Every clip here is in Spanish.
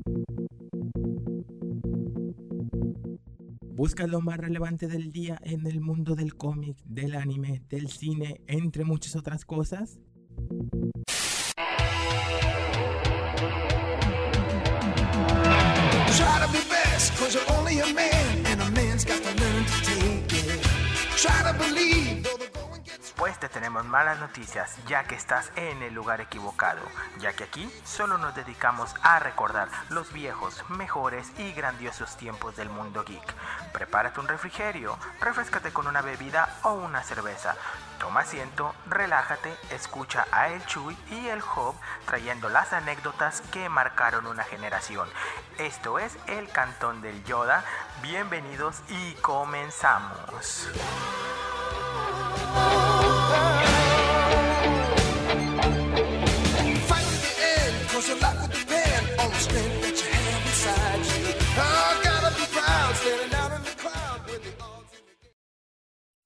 Busca lo más relevante del día en el mundo del cómic, del anime, del cine, entre muchas otras cosas. Try to be best, 'cause you're only a man, and a man's got to learn to take it. Try to believe, though the going gets... Pues te tenemos malas noticias, ya que estás en el lugar equivocado, ya que aquí solo nos dedicamos a recordar los viejos, mejores y grandiosos tiempos del mundo geek. Prepárate un refrigerio, refréscate con una bebida o una cerveza. Toma asiento, relájate, escucha a El Chuy y el Job trayendo las anécdotas que marcaron una generación. Esto es El Cantón del Yoda. Bienvenidos y comenzamos. Fight to the end, 'cause your life will depend on the strength that you have inside you. Oh, gotta be proud, standing out in the cloud with the odds in the...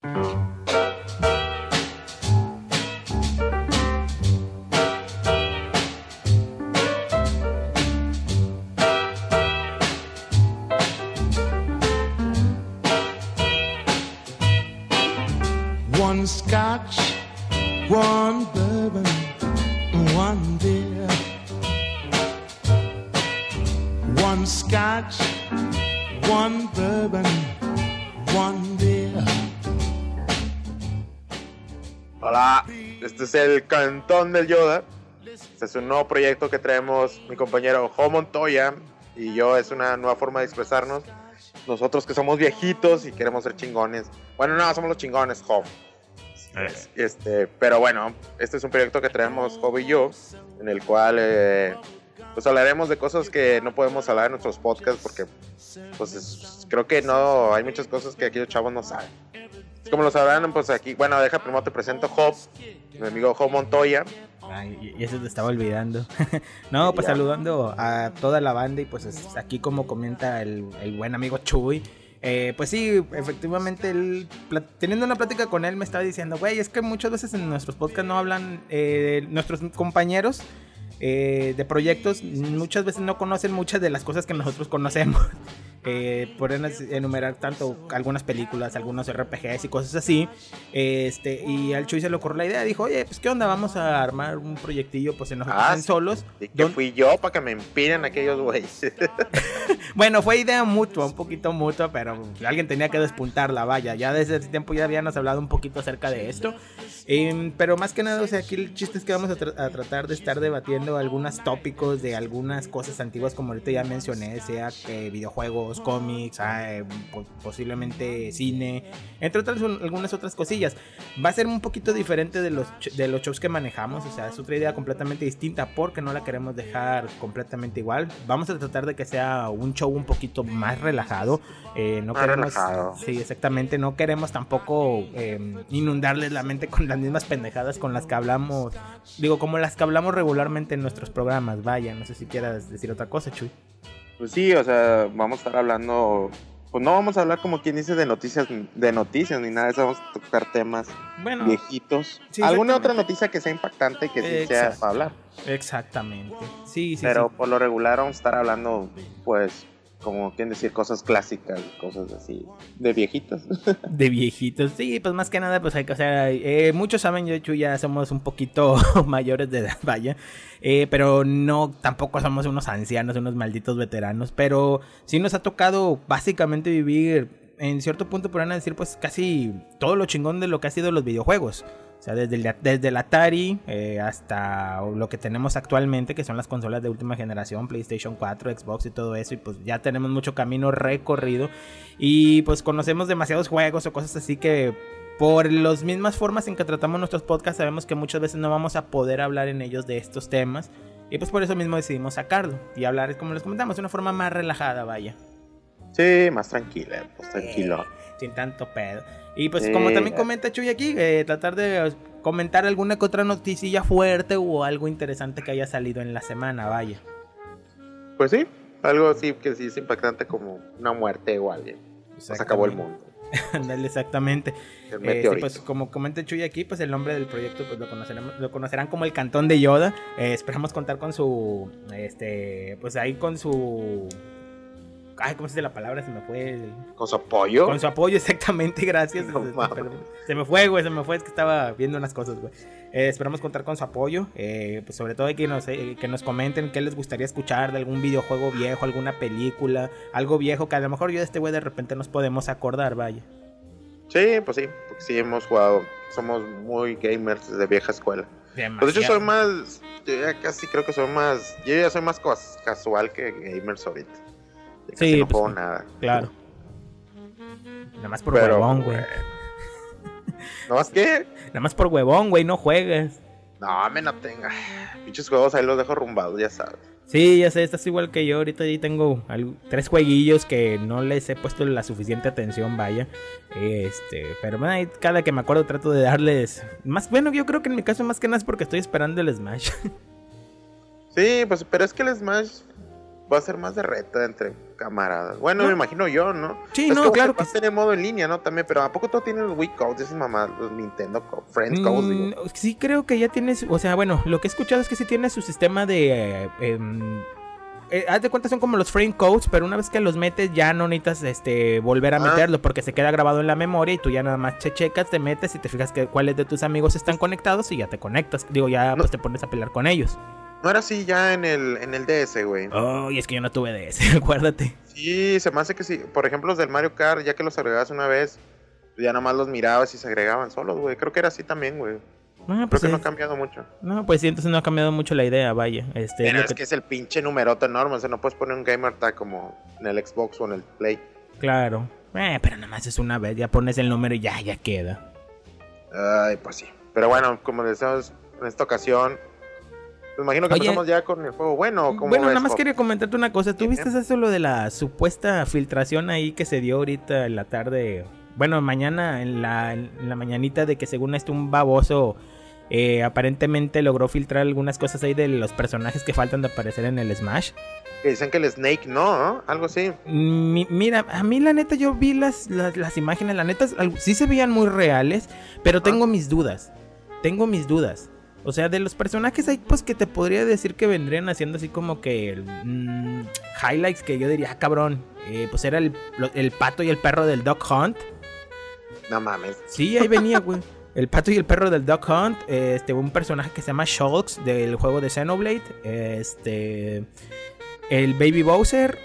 One scotch, one bourbon, one beer. One scotch, one bourbon, one beer. Hola, este es el Cantón del Yoda. Este es un nuevo proyecto que traemos mi compañero Jo Montoya y yo. Es una nueva forma de expresarnos. Nosotros que somos viejitos y queremos ser chingones. Bueno, no, somos los chingones, Jo. Pero bueno, este es un proyecto que traemos Jo y yo, en el cual pues hablaremos de cosas que no podemos hablar en nuestros podcasts porque pues creo que no hay muchas cosas que aquí los chavos no saben. Como lo sabrán, pues aquí, bueno, deja primero te presento Job, mi amigo Jo Montoya. Ay, y eso te estaba olvidando. No, pues Ya. Saludando a toda la banda y pues aquí como comenta el buen amigo Chuy. Pues sí, efectivamente, teniendo una plática con él me estaba diciendo, güey, es que muchas veces en nuestros podcasts no hablan, nuestros compañeros de proyectos muchas veces no conocen muchas de las cosas que nosotros conocemos. Pueden enumerar tanto algunas películas, algunos RPGs y cosas así. Y al Chuy se le ocurrió la idea, dijo, oye, pues qué onda, vamos a armar un proyectillo pues en nosotros en solos. Y que fui yo para que me empinen aquellos güeyes. Bueno, fue idea mutua, un poquito mutua, pero alguien tenía que despuntarla, vaya. Ya desde ese tiempo ya habíamos hablado un poquito acerca de esto. Pero más que nada, o sea, aquí el chiste es que vamos a tratar de estar debatiendo algunos tópicos de algunas cosas antiguas, como ahorita ya mencioné, sea que videojuegos, cómics, posiblemente cine, entre otras algunas otras cosillas. Va a ser un poquito diferente de los shows que manejamos, o sea, es otra idea completamente distinta porque no la queremos dejar completamente igual. Vamos a tratar de que sea un show un poquito más relajado. No Más queremos, relajado. sí, exactamente, no queremos tampoco inundarles la mente con las mismas pendejadas con las que hablamos, digo, como las que hablamos regularmente en nuestros programas, vaya, no sé si quieras decir otra cosa, Chuy. Pues sí, o sea, vamos a estar hablando, pues no vamos a hablar como quien dice de noticias ni nada de eso, vamos a tocar temas viejitos. Sí, Alguna otra noticia que sea impactante y que sí sea para hablar. Exactamente. Sí, Pero sí. por lo regular vamos a estar hablando, pues, como quien decir, cosas clásicas, cosas así, de viejitos. De viejitos, sí, pues más que nada, pues hay que hacer, muchos saben, yo y Chuy ya somos un poquito mayores de edad, vaya, pero no, tampoco somos unos ancianos, unos malditos veteranos, pero sí nos ha tocado básicamente vivir, en cierto punto podrían decir, pues casi todo lo chingón de lo que ha sido los videojuegos. O sea, desde el Atari hasta lo que tenemos actualmente, que son las consolas de última generación, PlayStation 4, Xbox y todo eso. Y pues ya tenemos mucho camino recorrido. Y pues conocemos demasiados juegos o cosas así que por las mismas formas en que tratamos nuestros podcasts sabemos que muchas veces no vamos a poder hablar en ellos de estos temas. Y pues por eso mismo decidimos sacarlo y hablar, como les comentamos, de una forma más relajada, vaya. Sí, más tranquila, pues tranquilo. Sin tanto pedo. Y pues como también comenta Chuy aquí, tratar de comentar alguna que otra noticilla fuerte o algo interesante que haya salido en la semana, vaya. Pues sí, algo así que sí es impactante como una muerte o alguien. Se acabó el mundo. Ándale, exactamente. El Sí, meteorito. pues como comenta Chuy aquí, pues el nombre del proyecto pues lo conocerán como el Cantón de Yoda. Esperamos contar con su, pues ahí con su, ay, ¿cómo se dice la palabra? Se me fue. Con su apoyo. Con su apoyo, exactamente, gracias. No mames. Se me fue, güey, es que estaba viendo unas cosas, güey. Esperamos contar con su apoyo, pues sobre todo que nos comenten qué les gustaría escuchar de algún videojuego viejo, alguna película, algo viejo que a lo mejor yo de este güey de repente nos podemos acordar, vaya. Sí, pues sí, porque sí hemos jugado. Somos muy gamers de vieja escuela. Pues de hecho Demasiado. soy más, yo ya casi creo que soy más, yo ya soy más casual que gamers ahorita. Ya casi Sí, no pues, juego nada. Claro. Nada más por Pero, huevón, güey. ¿No más qué? Nada más por huevón, güey, no juegues. No, me no tenga. Pinches juegos ahí los dejo rumbados, ya sabes. Sí, ya sé, estás igual que yo. Ahorita ya tengo 3 jueguillos que no les he puesto la suficiente atención, vaya. Pero bueno, ahí cada que me acuerdo trato de darles más. Bueno, yo creo que en mi caso más que nada es porque estoy esperando el Smash. Sí, pues, pero es que el Smash va a ser más de reta entre camaradas. Bueno, No. me imagino yo, ¿no? Sí, Es no, que claro va que a tener modo en línea, ¿no? También, pero ¿a poco todo tiene los Wii Codes, esas mamás, los Nintendo Friends Codes, digo? Sí, creo que ya tienes. O sea, bueno, lo que he escuchado es que sí tiene su sistema de. Haz de cuenta, son como los frame codes, pero una vez que los metes ya no necesitas volver a meterlo porque se queda grabado en la memoria y tú ya nada más checas, te metes y te fijas que cuáles de tus amigos están conectados y ya te conectas. Digo, ya No. pues te pones a pelear con ellos. No era así ya en el DS, güey. Oh, y es que yo no tuve de ese, acuérdate. Sí, se me hace que sí. Por ejemplo, los del Mario Kart, ya que los agregabas una vez, ya nada más los mirabas y se agregaban solos, güey. Creo que era así también, güey. Ah, Creo pues que sí. no ha cambiado mucho. No, pues sí, entonces no ha cambiado mucho la idea, vaya. Pero lo es que es el pinche numerote enorme. O sea, no puedes poner un gamer tag como en el Xbox o en el Play. Claro. Pero nada más es una vez, ya pones el número y ya queda. Ay, pues sí. Pero bueno, como decíamos en esta ocasión, me imagino que Oye. empezamos ya con el juego bueno. ¿Cómo Bueno, ves, nada más Job? quería comentarte una cosa. ¿Tú viste eso lo de la supuesta filtración ahí que se dio ahorita en la tarde? Bueno, mañana, en la mañanita, de que según un baboso aparentemente logró filtrar algunas cosas ahí de los personajes que faltan de aparecer en el Smash. Que dicen que el Snake no, algo así. Mira, a mí la neta yo vi las imágenes, la neta sí se veían muy reales, pero tengo mis dudas. O sea, de los personajes hay pues que te podría decir que vendrían haciendo así como que highlights que yo diría, cabrón, pues era el pato y el perro del Duck Hunt. No mames. Sí, ahí venía, güey. El pato y el perro del Duck Hunt. Un personaje que se llama Shulks del juego de Xenoblade. El Baby Bowser.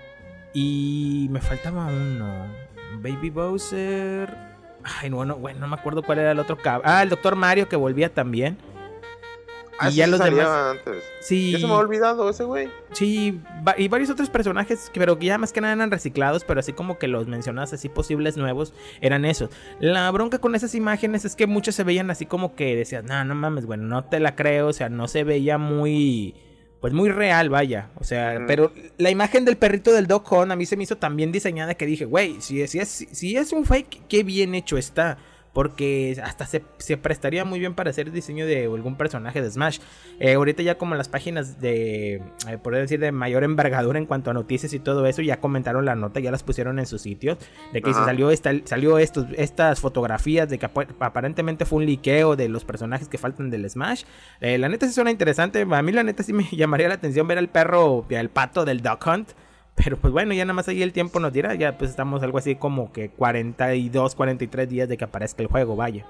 Y me faltaba uno. Baby Bowser. Ay, no me acuerdo cuál era el otro cabrón. Ah, el Dr. Mario que volvía también. Ah, Y ya sí los salía demás. antes. Sí. Ya se me ha olvidado ese güey. Sí, y varios otros personajes, pero que ya más que nada eran reciclados, pero así como que los mencionas así posibles nuevos, eran esos. La bronca con esas imágenes es que muchos se veían así como que decías, no mames, bueno, no te la creo, o sea, no se veía muy, pues muy real, vaya. O sea, pero la imagen del perrito del Duck Hunt a mí se me hizo tan bien diseñada que dije, güey, si es un fake, qué bien hecho está. Porque hasta se prestaría muy bien para hacer el diseño de algún personaje de Smash. Ahorita ya como las páginas de, por decir, de mayor envergadura en cuanto a noticias y todo eso, ya comentaron la nota, ya las pusieron en sus sitios. De que se salió estas fotografías de que aparentemente fue un liqueo de los personajes que faltan del Smash. La neta sí suena interesante. A mí la neta sí me llamaría la atención ver al perro, al pato del Duck Hunt. Pero pues bueno, ya nada más ahí el tiempo nos dirá. Ya pues estamos algo así como que 42, 43 días de que aparezca el juego, vaya.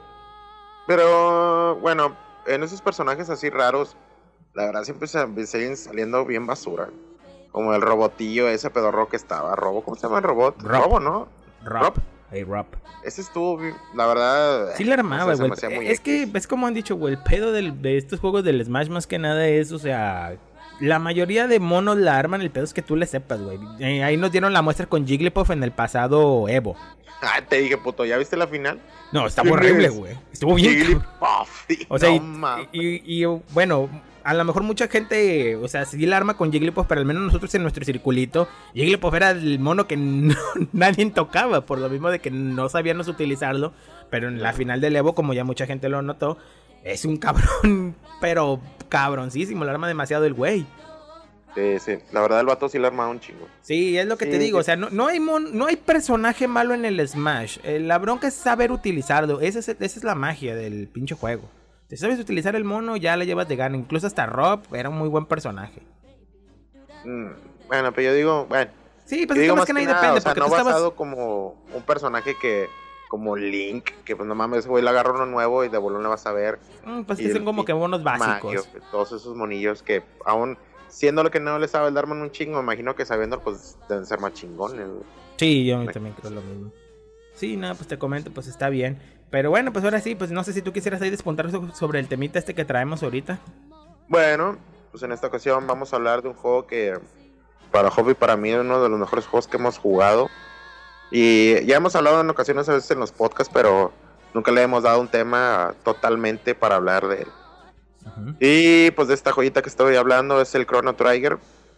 Pero bueno, en esos personajes así raros, la verdad siempre siguen saliendo bien basura. Como el robotillo ese pedorro que estaba. ¿Cómo se llama el robot? Rob. ¿No? Rob. Hey, Rob. Ese estuvo, la verdad... Sí la armaba, no sé, se güey. me hacía muy Es que, X. es como han dicho, güey, el pedo de estos juegos del Smash más que nada es, o sea... La mayoría de monos la arman, el pedo es que tú le sepas, güey. Ahí nos dieron la muestra con Jigglypuff en el pasado Evo. Ah, te dije, puto, ¿ya viste la final? No, está ¿Quién horrible, es? güey. Estuvo bien. Jigglypuff. O sea, No mames. y bueno, a lo mejor mucha gente, o sea, sí la arma con Jigglypuff, pero al menos nosotros en nuestro circulito, Jigglypuff era el mono que nadie tocaba, por lo mismo de que no sabíamos utilizarlo, pero en la final del Evo, como ya mucha gente lo notó, es un cabrón, pero cabroncísimo, la arma demasiado el güey. Sí, la verdad el vato sí le ha armado un chingo. Sí, es lo que Sí, te digo, sí. o sea, no hay personaje malo en el Smash. La bronca es saber utilizarlo, esa es la magia del pinche juego. Si sabes utilizar el mono, ya la llevas de gana. Incluso hasta Rob era un muy buen personaje. Bueno, pero yo digo, bueno, Sí, pues yo es que digo más más que que nada nada, depende, o sea, porque no tú estabas... basado como un personaje que, como Link, que pues no mames, ese güey le agarra uno nuevo y de bolón le vas a ver. pues Y que son como que bonos básicos. Mario, todos esos monillos que aún siendo lo que no le sabe el Darman un chingo, me imagino que sabiendo pues deben ser más chingones, güey. Sí, yo también creo lo mismo. Sí, no, pues te comento, pues está bien. Pero bueno, pues ahora sí, pues no sé si tú quisieras ahí despuntar sobre el temita este que traemos ahorita. Bueno, pues en esta ocasión vamos a hablar de un juego que para Hobby para mí es uno de los mejores juegos que hemos jugado. Y ya hemos hablado en ocasiones a veces en los podcasts, pero nunca le hemos dado un tema totalmente para hablar de él. Ujú. Y pues de esta joyita que estoy hablando es el Chrono Trigger.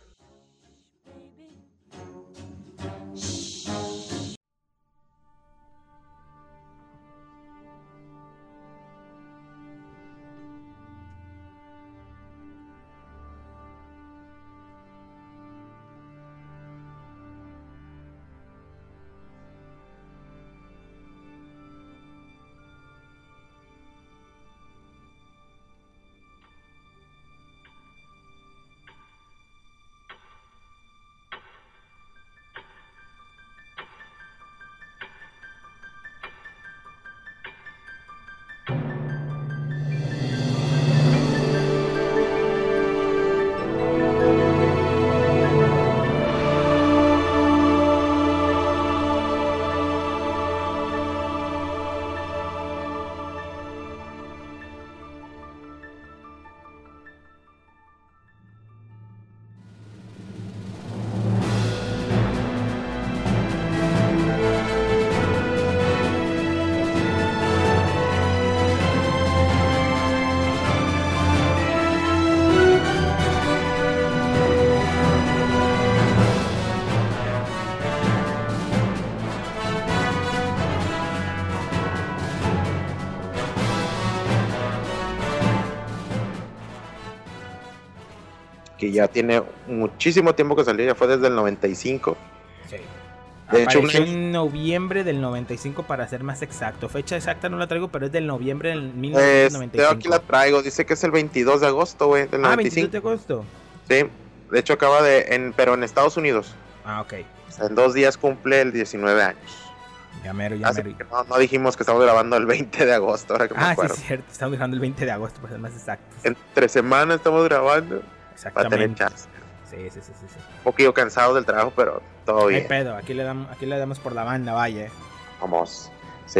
Que ya tiene muchísimo tiempo que salió, ya fue desde el 95. Sí. De hecho, Apareció en noviembre del 95 para ser más exacto. Fecha exacta no la traigo, pero es del noviembre del 1995. aquí la traigo, dice que es el 22 de agosto, güey, del 22 de 95. agosto. Sí, de hecho acaba pero en Estados Unidos. Ah, ok. O sea, en 2 días cumple el 19 años. Ya mero. Así que no dijimos que estamos grabando el 20 de agosto, ahora que me Ah, sí, acuerdo. es cierto. Estamos dejando el 20 de agosto para ser más exactos. Entre semanas estamos grabando para tener Exactamente. chance. Sí. Un poquito cansado del trabajo, pero todo No hay bien. pedo. Aquí le damos por la banda, vaya. Vamos. Sí,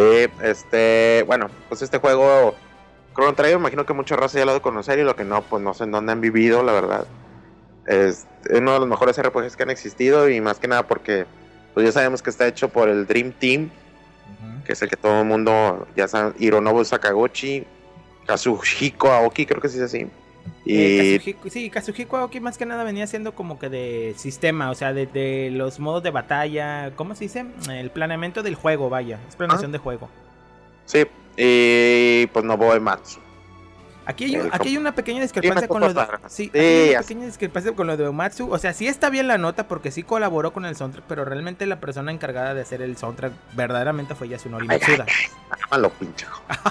bueno, pues este juego Chrono Trigger, imagino que mucha raza ya lo ha de conocer y lo que no, pues no sé en dónde han vivido, la verdad. Es uno de los mejores RPGs que han existido y más que nada porque pues ya sabemos que está hecho por el Dream Team, Ujú. que es el que todo el mundo ya sabe, Hironobu Sakaguchi, Kazuhiko Aoki, creo que sí es así. Y Kazuhiko Aoki más que nada venía siendo como que de sistema, o sea, de los modos de batalla, ¿cómo se dice? El planeamiento del juego, vaya, es planeación de juego. sí, y pues Nobuo Ematsu. Aquí hay una pequeña discrepancia me con lo de... tocó pasar. Sí, Sí, aquí hay una ya pequeña discrepancia con lo de Uematsu. O sea, sí está bien la nota porque sí colaboró con el soundtrack, pero realmente la persona encargada de hacer el soundtrack verdaderamente fue Yasunori Mitsuda. Mámalo, pinche.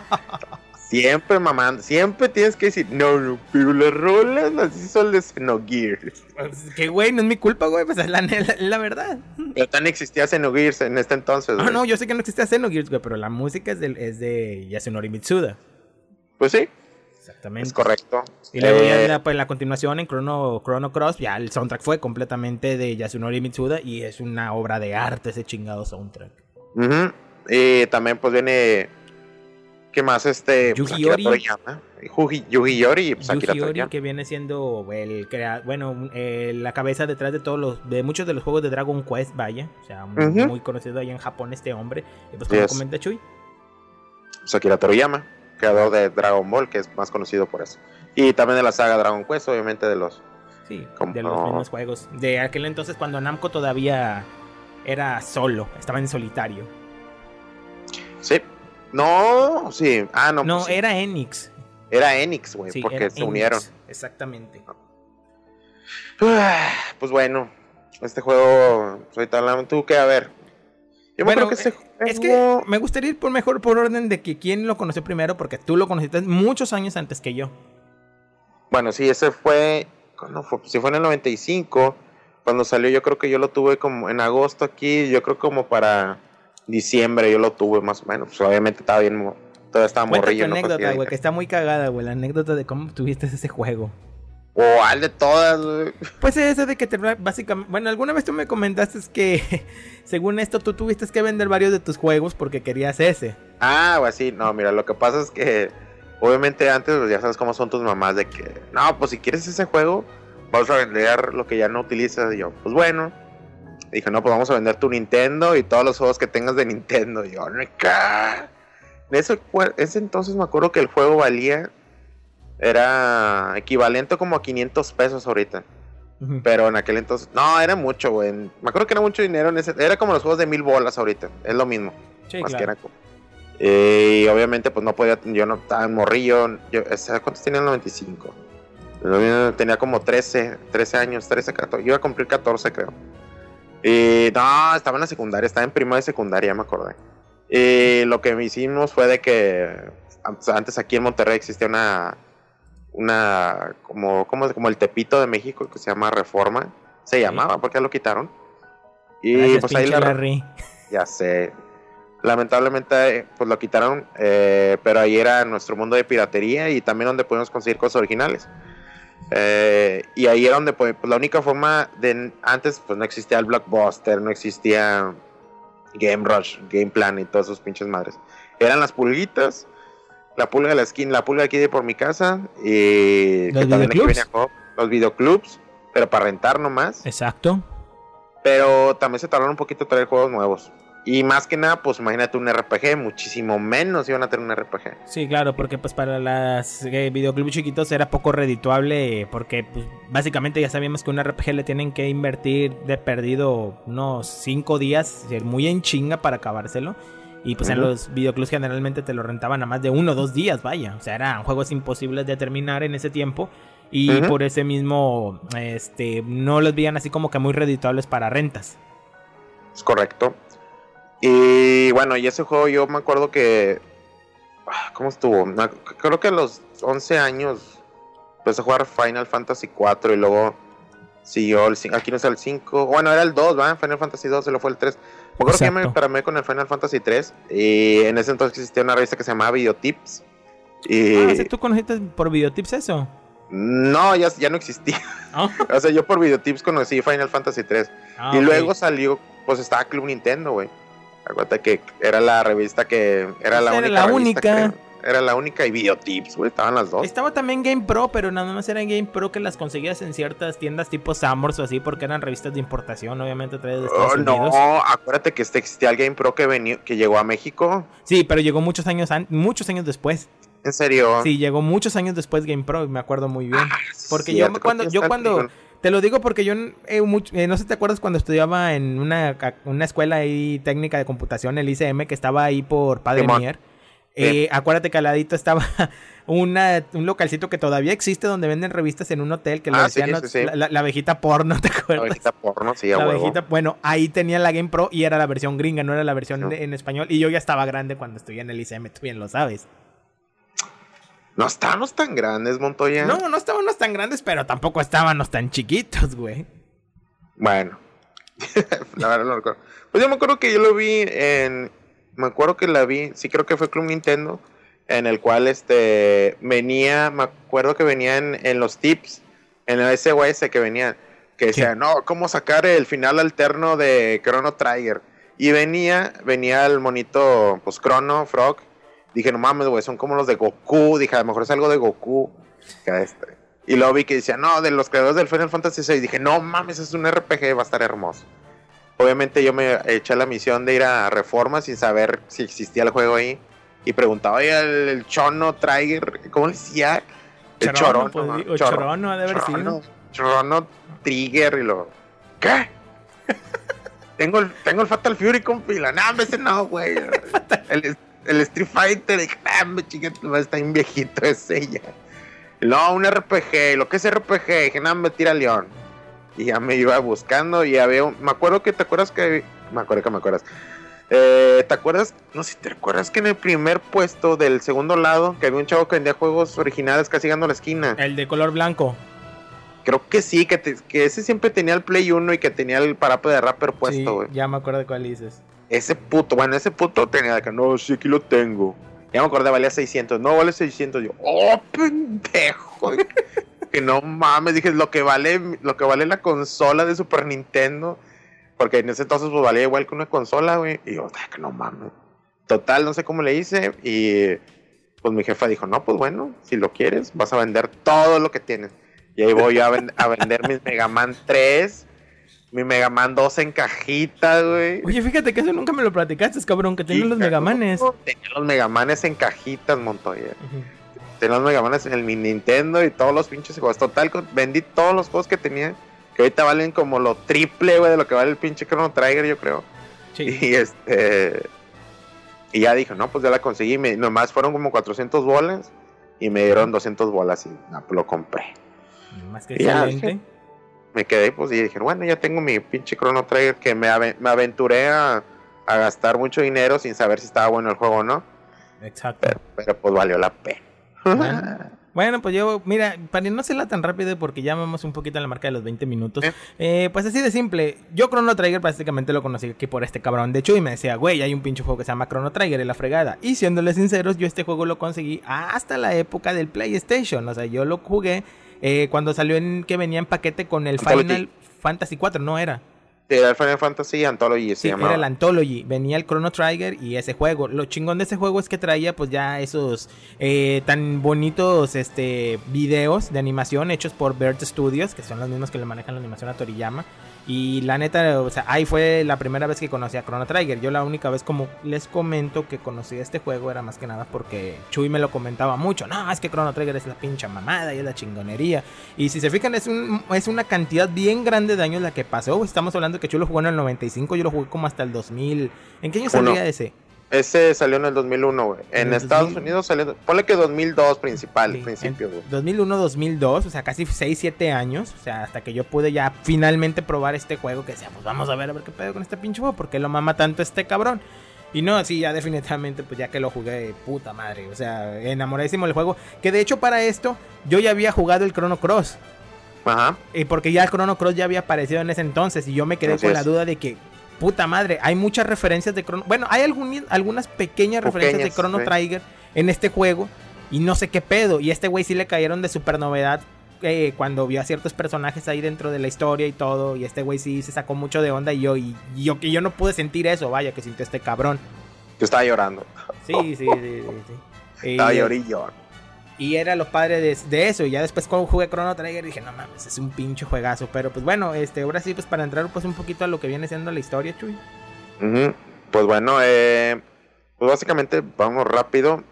Siempre mamando, siempre tienes que decir, no, pero las rolas así son de Xenogears. Que güey, no es mi culpa, güey, pues es la verdad. Pero tan existía Xenogears en este entonces, Ah, güey. no, yo sé que no existía Xenogears, güey, pero la música es de Yasunori Mitsuda. Pues sí, Exactamente. es correcto. Y luego ya en la continuación en Chrono Cross, ya el soundtrack fue completamente de Yasunori Mitsuda y es una obra de arte ese chingado soundtrack. Ujú. Y también pues viene, ¿qué más? Pues, Yuji Akira Ori. Toriyama. Yuji Ori y pues Akira Yuji Ori, Toriyama. que viene siendo la cabeza detrás de muchos de los juegos de Dragon Quest, vaya. O sea, Ujú. muy conocido ahí en Japón este hombre. Y pues Así como es. comenta Chuy. Pues, Akira Toriyama, creador de Dragon Ball, que es más conocido por eso. Y también de la saga Dragon Quest, obviamente de los... Sí, Como- de los mismos juegos. De aquel entonces cuando Namco todavía era solo, estaba en solitario. Sí. No, sí. Ah, no, No, pues sí. era Enix. Era Enix, güey, Sí, porque era se Enix, unieron. Exactamente. Pues bueno, este juego, soy tan tú que a ver. Yo me Bueno, creo que este es que juego- me gustaría ir por orden de que quién lo conoció primero, porque tú lo conociste muchos años antes que yo. Bueno, sí, ese fue, ¿cuándo fue? Pues si fue en el 95, cuando salió yo creo que yo lo tuve como en agosto aquí, yo creo como para diciembre yo lo tuve más o menos, pues obviamente estaba bien, todavía estaba Cuenta tu morrillo. ¿no? anécdota, Pues, güey, que está muy cagada, güey, la anécdota de cómo tuviste ese juego. o al de todas, güey. Pues eso de que básicamente, bueno, alguna vez tú me comentaste que según esto tú tuviste que vender varios de tus juegos porque querías ese. Ah, o así, no, mira, lo que pasa es que obviamente antes pues, ya sabes cómo son tus mamás de que, no, pues si quieres ese juego, vamos a vender lo que ya no utilizas. Y yo, pues bueno. Dije, no, pues vamos a vender tu Nintendo y todos los juegos que tengas de Nintendo. Y yo, no, ese entonces me acuerdo que el juego valía, era equivalente como a 500 pesos ahorita. Ujú. Pero en aquel entonces, no, era mucho, güey. Me acuerdo que era mucho dinero en ese, era como los juegos de 1000 bolas ahorita, es lo mismo. Sí, Más que claro. era como- y obviamente pues no podía, yo no estaba en morrillo, ¿cuántos tenía en el 95? Yo tenía como 13 años, 13, 14, yo iba a cumplir 14 creo. Y no, estaba en la secundaria, estaba en primaria y secundaria, ya me acordé. Y lo que hicimos fue de que antes aquí en Monterrey existía como el Tepito de México que se llama Reforma, se llamaba porque ya lo quitaron. Y Gracias, pues ahí pinche la Larry. ya sé. Lamentablemente, pues lo quitaron, pero ahí era nuestro mundo de piratería y también donde podíamos conseguir cosas originales. Y ahí era donde, pues la única forma de antes, pues no existía el Blockbuster, no existía Game Rush, Game Plan y todas sus pinches madres. Eran las pulguitas, la pulga de la esquina, la pulga aquí de por mi casa y ¿Los que también aquí videoclubs? venía los videoclubs, pero para rentar nomás. Exacto. Pero también se tardaron un poquito en traer juegos nuevos. Y más que nada, pues imagínate un RPG, muchísimo menos iban a tener un RPG. Sí, claro, porque pues para las videoclubs chiquitos era poco redituable, porque pues, básicamente ya sabíamos que un RPG le tienen que invertir de perdido unos 5 días, muy en chinga para acabárselo. Y pues en Ujú. los videoclubs generalmente te lo rentaban a más de 1 o 2 días, vaya. O sea, eran juegos imposibles de terminar en ese tiempo. Y Ujú. por ese mismo, no los veían así como que muy redituables para rentas. Es correcto. Y bueno, y ese juego yo me acuerdo que... ¿Cómo estuvo? Creo que a los 11 años empecé a jugar Final Fantasy 4 y luego siguió el 5. Aquí no es el 5. Bueno, era el 2, ¿va? Final Fantasy 2 y luego fue el 3. Me acuerdo que ya me Exacto. empalmé con el Final Fantasy 3. Y en ese entonces existía una revista que se llamaba Videotips. Y... ¿Sí tú conociste por Videotips eso? No, ya no existía. Ah, O sea, yo por Videotips conocí Final Fantasy 3. ah, Y ok. luego salió, pues estaba Club Nintendo, güey. Acuérdate que era la revista que... Era la Esa única. era la revista, única. creo. Era la única y Videotips, güey. Estaban las dos. Estaba también Game Pro, pero nada más era Game Pro que las conseguías en ciertas tiendas tipo Samors o así, porque eran revistas de importación, obviamente traídas de Estados Oh, Unidos. no, acuérdate que existía el Game Pro que llegó a México. Sí, pero llegó muchos años después. En serio. Sí, llegó muchos años después Game Pro, me acuerdo muy bien. Porque Cierto, creo que está el- te lo digo porque yo no sé si te acuerdas cuando estudiaba en una escuela ahí técnica de computación, el ICM, que estaba ahí por Padre Simón. Mier. Sí. Acuérdate que al ladito estaba un localcito que todavía existe donde venden revistas en un hotel que le Ah, sí, decían sí, sí. La abejita porno, ¿te La acuerdas? abejita porno, sí, a La huevo. abejita, bueno, ahí tenía la Game Pro y era la versión gringa, no era la versión No. en español. Y yo ya estaba grande cuando estudié en el ICM, tú bien lo sabes. No estábamos tan grandes, Montoya. No estábamos tan grandes, pero tampoco estábamos tan chiquitos, güey. Bueno. La verdad no recuerdo. Pues yo me acuerdo que yo lo vi en... Me acuerdo que la vi, sí creo que fue Club Nintendo, en el cual venía, me acuerdo que venían en los tips, en el SOS que venían, que decían, no, cómo sacar el final alterno de Chrono Trigger. Y venía el monito, pues Chrono, Frog. Dije, no mames, güey, son como los de Goku. Dije, a lo mejor es algo de Goku. Y luego vi que decía, no, de los creadores del Final Fantasy VI. Dije, no mames, es un RPG, va a estar hermoso. Obviamente yo me eché la misión de ir a Reforma sin saber si existía el juego ahí. Y preguntaba, oye, el Chrono Trigger, ¿cómo le decía? El Chorono, Chorono. pues, o Chorono ha de haber sido. Chrono Trigger y lo... ¿Qué? tengo el Fatal Fury con pila. No, ese no, güey. El Street Fighter. Dije, chica, está bien viejito ese ya. No, un RPG. ¿Lo que es RPG? Dije, nada, me tira León. Y ya me iba buscando y había me acuerdo que te acuerdas que... Me acuerdas. ¿Te acuerdas? No sé si te acuerdas que en el primer puesto del segundo lado, que había un chavo que vendía juegos originales casi llegando a la esquina. El de color blanco. Creo que sí, que ese siempre tenía el Play 1 y que tenía el parapé de rapper puesto, güey. Sí, ya me acuerdo de cuál dices. Ese puto tenía que no, sí, aquí lo tengo. Ya me acordé, valía 600. No, vale 600. Yo, oh, pendejo. Que no mames, dije, lo que vale la consola de Super Nintendo. Porque en ese entonces pues valía igual que una consola, güey. Y yo, que no mames. Total, no sé cómo le hice. Y pues mi jefa dijo, no, pues bueno, si lo quieres, vas a vender todo lo que tienes. Y ahí voy yo a vender mis Mega Man 3, mi Mega Man 2 en cajitas, güey. Oye, fíjate que eso nunca me lo platicaste, cabrón, que tenían los Megamanes. Tenía los Megamanes en cajitas, Montoya. Tenía los Megamanes en el mi Nintendo y todos los pinches juegos. Total, vendí todos los juegos que tenía, que ahorita valen como lo triple, güey, de lo que vale el pinche Chrono Trigger, yo creo. Sí. Y ya dije, no, pues ya la conseguí. Nomás fueron como 400 bolas y me dieron 200 bolas y lo compré. Más que excelente. Me quedé pues y dije, bueno, ya tengo mi pinche Chrono Trigger, que me aventuré a gastar mucho dinero sin saber si estaba bueno el juego o no. Exacto. Pero pues valió la pena. Bueno, pues yo, mira, para no hacerla tan rápido porque ya vamos un poquito a la marca de los 20 minutos. Pues así de simple. Yo Chrono Trigger básicamente lo conocí aquí por este cabrón de Chuy. Me decía, güey, hay un pinche juego que se llama Chrono Trigger y la fregada. Y siéndoles sinceros, yo este juego lo conseguí hasta la época del PlayStation. O sea, yo lo jugué cuando salió que venía en paquete con el Final Fantasy 4, ¿no era? Sí, era el Final Fantasy Anthology, sí, era el Anthology. Venía el Chrono Trigger y ese juego. Lo chingón de ese juego es que traía pues ya esos tan bonitos videos de animación hechos por Bird Studios, que son los mismos que le manejan la animación a Toriyama. Y la neta, o sea, ahí fue la primera vez que conocí a Chrono Trigger. Yo la única vez, como les comento, que conocí este juego era más que nada porque Chuy me lo comentaba mucho. No, es que Chrono Trigger es la pincha mamada y es la chingonería. Y si se fijan, es una cantidad bien grande de años la que pasó. Estamos hablando que Chuy lo jugó en el 95, yo lo jugué como hasta el 2000. ¿En qué año salía ese? Ese salió en el 2001, güey. En Estados Unidos salió, ponle que 2002 principio, güey. 2001, 2002, o sea, casi 6, 7 años. O sea, hasta que yo pude ya finalmente probar este juego. Que decía, pues vamos a ver qué pedo con este pinche juego. ¿Por qué lo mama tanto este cabrón? Y no, sí, ya definitivamente, pues ya que lo jugué, puta madre. O sea, enamoradísimo del juego. Que de hecho para esto, yo ya había jugado el Chrono Cross. Ajá. Porque ya el Chrono Cross ya había aparecido en ese entonces. Y yo me quedé con la duda de que, puta madre, hay muchas referencias de Chrono... Bueno, hay algunas pequeñas referencias de Chrono Trigger en este juego. Y no sé qué pedo. Y este güey sí le cayeron de super novedad cuando vio a ciertos personajes ahí dentro de la historia y todo. Y este güey sí se sacó mucho de onda. Y yo no pude sentir eso. Vaya, que sintió este cabrón. Yo estaba llorando. Sí. Estaba llorando. Y era los padres de eso. Y ya después cuando jugué Chrono Trigger dije, no mames, es un pinche juegazo. Pero pues bueno, ahora sí, pues para entrar pues un poquito a lo que viene siendo la historia, Chuy. Pues bueno, pues básicamente vamos rápido.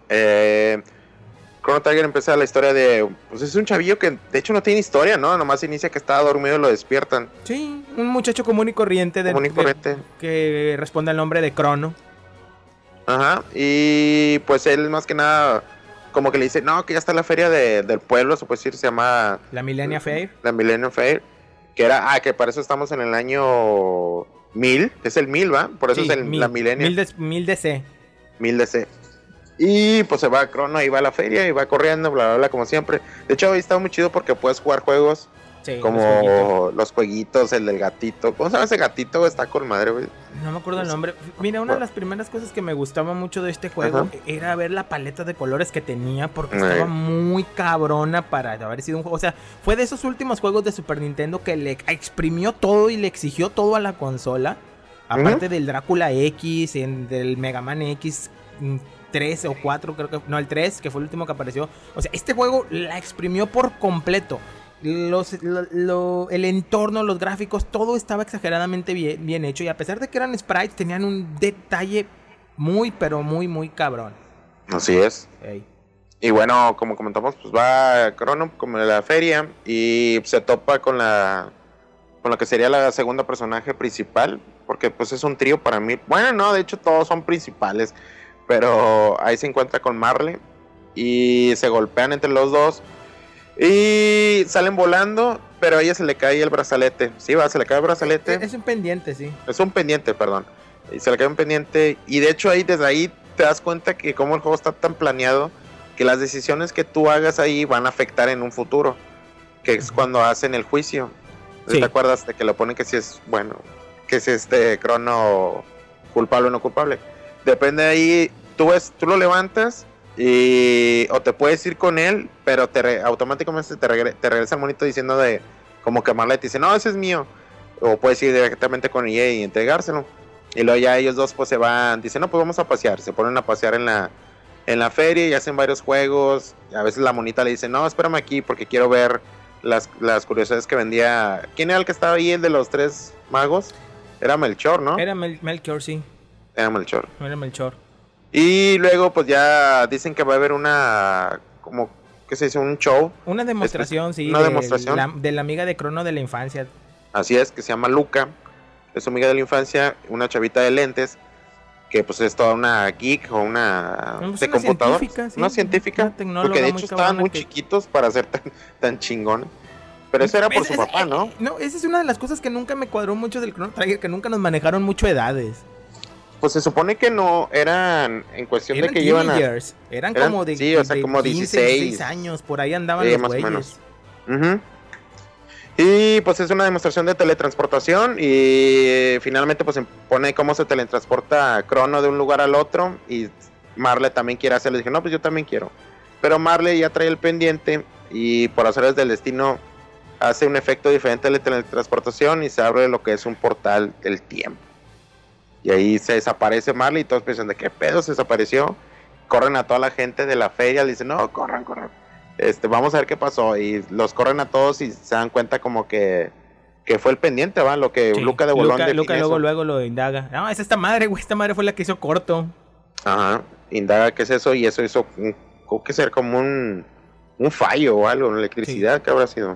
Chrono Trigger empieza la historia de... Pues es un chavillo que de hecho no tiene historia, ¿no? Nomás inicia que está dormido y lo despiertan. Sí, un muchacho común y corriente. Que responde al nombre de Crono. Ajá, y pues él más que nada... Como que le dice, no, que ya está la feria del pueblo, se puede decir, se llama... La Millennium Fair. La Millennium Fair. Que era, que para eso estamos en el año 1000, es el 1000, ¿va? Por eso sí, es la Millennium. 1000 DC. 1000 DC. Y pues se va a Crono y va a la feria y va corriendo, bla, bla, bla, como siempre. De hecho, hoy está muy chido porque puedes jugar juegos como los jueguitos, el del gatito. ¿Cómo se llama ese gatito? Está con madre, güey. No me acuerdo el nombre. Mira, una de las primeras cosas que me gustaba mucho de este juego era ver la paleta de colores que tenía, porque estaba muy cabrona para haber sido un juego. O sea, fue de esos últimos juegos de Super Nintendo que le exprimió todo y le exigió todo a la consola. Aparte del Drácula X, del Mega Man X 3 o 4, creo que... No, el 3, que fue el último que apareció. O sea, este juego la exprimió por completo. El entorno, los gráficos, todo estaba exageradamente bien hecho. Y a pesar de que eran sprites, tenían un detalle muy, pero muy, muy cabrón. Así es. Y bueno, como comentamos, pues va Crono como de la feria y se topa con lo que sería la segunda personaje principal, porque pues es un trío para mí. Bueno, no, de hecho todos son principales, pero ahí se encuentra con Marley y se golpean entre los dos. Y salen volando, pero a ella se le cae el brazalete. Sí, se le cae el brazalete. Es un pendiente, sí. Es un pendiente, perdón. Y se le cae un pendiente. Y de hecho desde ahí te das cuenta que como el juego está tan planeado, que las decisiones que tú hagas ahí van a afectar en un futuro. Que es cuando hacen el juicio. Sí. ¿Te acuerdas de que lo pone que si es, bueno, que si Crono culpable o no culpable? Depende de ahí, tú lo levantas y o te puedes ir con él, pero automáticamente te regresa el monito diciendo de, como que Marley te dice, no, ese es mío. O puedes ir directamente con ella y entregárselo. Y luego ya ellos dos pues se van, dicen, no, pues vamos a pasear. Se ponen a pasear en la feria y hacen varios juegos. A veces la monita le dice, no, espérame aquí porque quiero ver las curiosidades que vendía. ¿Quién era el que estaba ahí, el de los 3 magos? Era Melchor, ¿no? Era Melchior, sí. Era Melchor. Era Melchor. Y luego pues ya dicen que va a haber una, como, ¿qué se dice? Un show. Una demostración, sí. Una demostración. De la amiga de Crono de la infancia. Así es, que se llama Luca. Es su amiga de la infancia, una chavita de lentes, que pues es toda una geek o una Pues de una computador. científica, sí. Una científica, Una tecnóloga porque de muy hecho estaban cabrona muy que- chiquitos para ser tan chingones. Pero eso era por su papá, ¿no? No, esa es una de las cosas que nunca me cuadró mucho del Chrono Trigger, que nunca nos manejaron mucho edades. Pues se supone que no eran en cuestión Eran de que llevan a... teenagers, eran eran- como de, sí, o sea, de como 15, 16 años, por ahí andaban los más o güeyes. menos. Ujú. Y pues es una demostración de teletransportación y finalmente pues se pone cómo se teletransporta Crono de un lugar al otro y Marley también quiere hacerlo. Dije, no, pues yo también quiero. Pero Marley ya trae el pendiente y por azares del destino hace un efecto diferente de la teletransportación y se abre lo que es un portal del tiempo. Y ahí se desaparece Marley y todos piensan de qué pedo se desapareció. Corren a toda la gente de la feria, le dicen, no, corran. Vamos a ver qué pasó. Y los corren a todos y se dan cuenta como que fue el pendiente, ¿va? Lo que Sí, Luca de Bolón Luca define eso. luego lo indaga. No, es esta madre, güey, esta madre fue la que hizo corto. Ajá, indaga qué es eso y eso hizo, que ser como un fallo o algo, una electricidad, ¿qué habrá sido?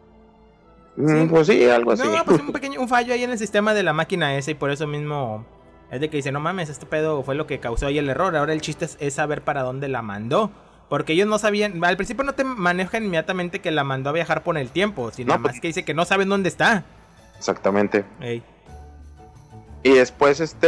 Sí. Pues sí, algo así. No, pues un fallo ahí en el sistema de la máquina esa y por eso mismo es de que dice, no mames, este pedo fue lo que causó ahí el error. Ahora el chiste es saber para dónde la mandó. Porque ellos no sabían, al principio no te manejan inmediatamente que la mandó a viajar por el tiempo, sino No, más pues- que dice que no saben dónde está. Exactamente. Ey. Y después es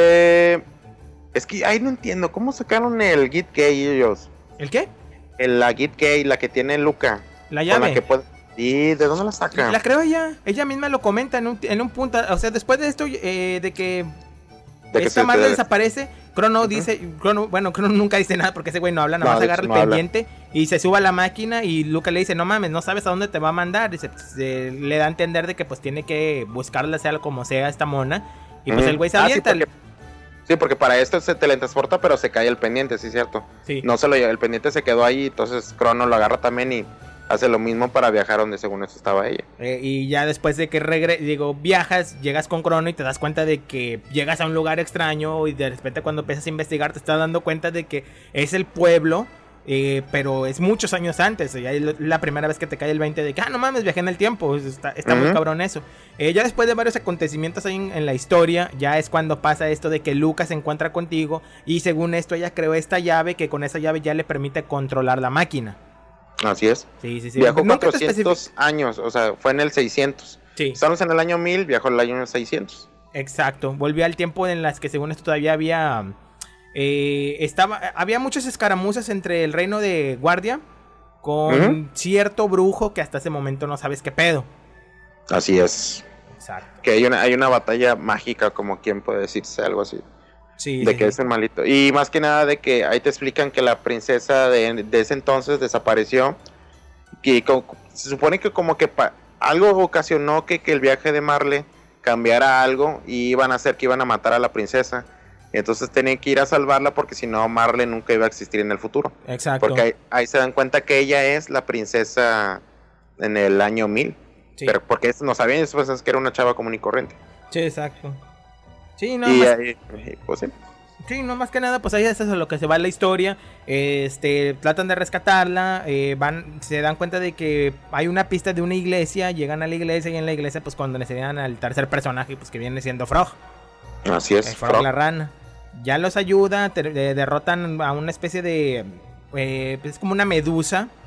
que ahí no entiendo, ¿cómo sacaron el Git Key ellos? ¿El qué? La Git Key, la que tiene Luca. La Con llave. la que puede... ¿Y de dónde la saca? La creo ella misma lo comenta en un punto, o sea, después de esto, de que De que esta se madre te- desaparece, Crono dice, Crono nunca dice nada porque ese güey no habla, nada No, más de agarra hecho el no habla. pendiente y se sube a la máquina y Luca le dice, no mames, no sabes a dónde te va a mandar, dice, pues, le da a entender de que pues tiene que buscarla sea como sea esta mona y pues Ujú. el güey se Ah, avienta. Sí, porque para esto se teletransporta, pero se cae el pendiente, sí, cierto. Sí. No se lo lleva, el pendiente se quedó ahí, entonces Crono lo agarra también y hace lo mismo para viajar donde según eso estaba ella. Y ya después de que viajas, llegas con Crono y te das cuenta de que llegas a un lugar extraño y de repente cuando empiezas a investigar te estás dando cuenta de que es el pueblo, pero es muchos años antes. Y ahí es la primera vez que te cae el 20 de que, no mames, viajé en el tiempo. Está muy Ujú. cabrón eso. Ya después de varios acontecimientos ahí en la historia, ya es cuando pasa esto de que Lucas se encuentra contigo y según esto ella creó esta llave que con esa llave ya le permite controlar la máquina. Así es. Sí. Viajó Nunca te 400 años, o sea, fue en el 600. Sí. Estamos en el año 1000, viajó el año 600. Exacto, volvió al tiempo en las que según esto todavía había había muchas escaramuzas entre el reino de Guardia con Ujú. cierto brujo que hasta ese momento no sabes qué pedo. Así es. Exacto. Que hay una batalla mágica, como quien puede decirse, algo así. Sí, De sí, que sí. es un malito. Y más que nada de que ahí te explican que la princesa de ese entonces desapareció. Que se supone que como que algo ocasionó que el viaje de Marley cambiara algo y iban a hacer que iban a matar a la princesa. Entonces tenían que ir a salvarla porque si no Marley nunca iba a existir en el futuro. Exacto. Porque ahí se dan cuenta que ella es la princesa en el año 1000. Sí. Pero porque eso no sabían, eso pensaban que era una chava común y corriente. Sí, exacto. Sí, no, Y más, ahí, pues sí. sí, no más que nada, pues ahí es eso lo que se va la historia. Tratan de rescatarla, se dan cuenta de que hay una pista de una iglesia, llegan a la iglesia y en la iglesia pues cuando necesitan al tercer personaje, pues que viene siendo Frog. Así es. Frog la rana. Ya los ayuda, derrotan a una especie de... pues es como una medusa.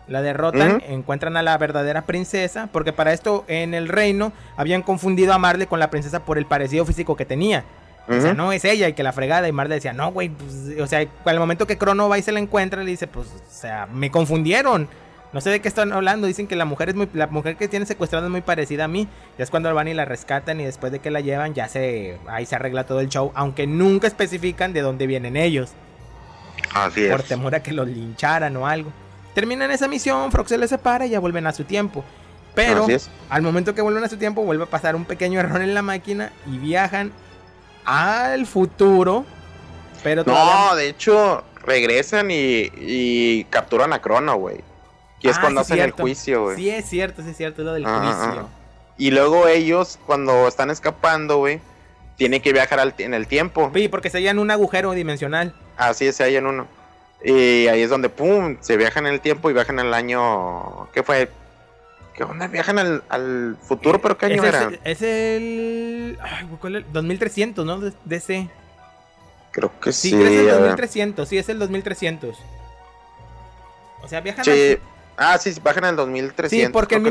La derrotan, Ujú. encuentran a la verdadera princesa, porque para esto en el reino habían confundido a Marle con la princesa por el parecido físico que tenía. O sea, Ujú. no es ella y que la fregada. Y Marle decía, no, güey, pues, o sea, al momento que Crono va y se la encuentra, le dice, pues, o sea, me confundieron. No sé de qué están hablando. Dicen que la mujer que tiene secuestrada es muy parecida a mí. Ya es cuando van y la rescatan y después de que la llevan ahí se arregla todo el show. Aunque nunca especifican de dónde vienen ellos. Así Por es. temor a que los lincharan o algo. Terminan esa misión, Frog se les separa y ya vuelven a su tiempo. Pero Así es. al momento que vuelven a su tiempo, vuelve a pasar un pequeño error en la máquina y viajan al futuro. Pero todavía... No, de hecho, regresan y capturan a Crono, güey. Que es Ah, cuando sí, hacen el cierto. juicio, güey. Sí, es cierto, es lo del Ajá, juicio. ajá. Y luego ellos, cuando están escapando, güey, tienen que viajar en el tiempo. Sí, porque se hallan un agujero dimensional. Así es, se hallan uno. Y ahí es donde, pum, se viajan en el tiempo y viajan al año... ¿Qué fue? ¿Qué onda? Viajan al futuro, pero ¿qué año era? Es el... Ay, ¿cuál es? 2300, ¿no? DC. Creo que Sí, sí. creo que es el a ver. 2300, sí, es el 2300. O sea, viajan Sí. Ah, sí, bajan al 2300. Sí, porque en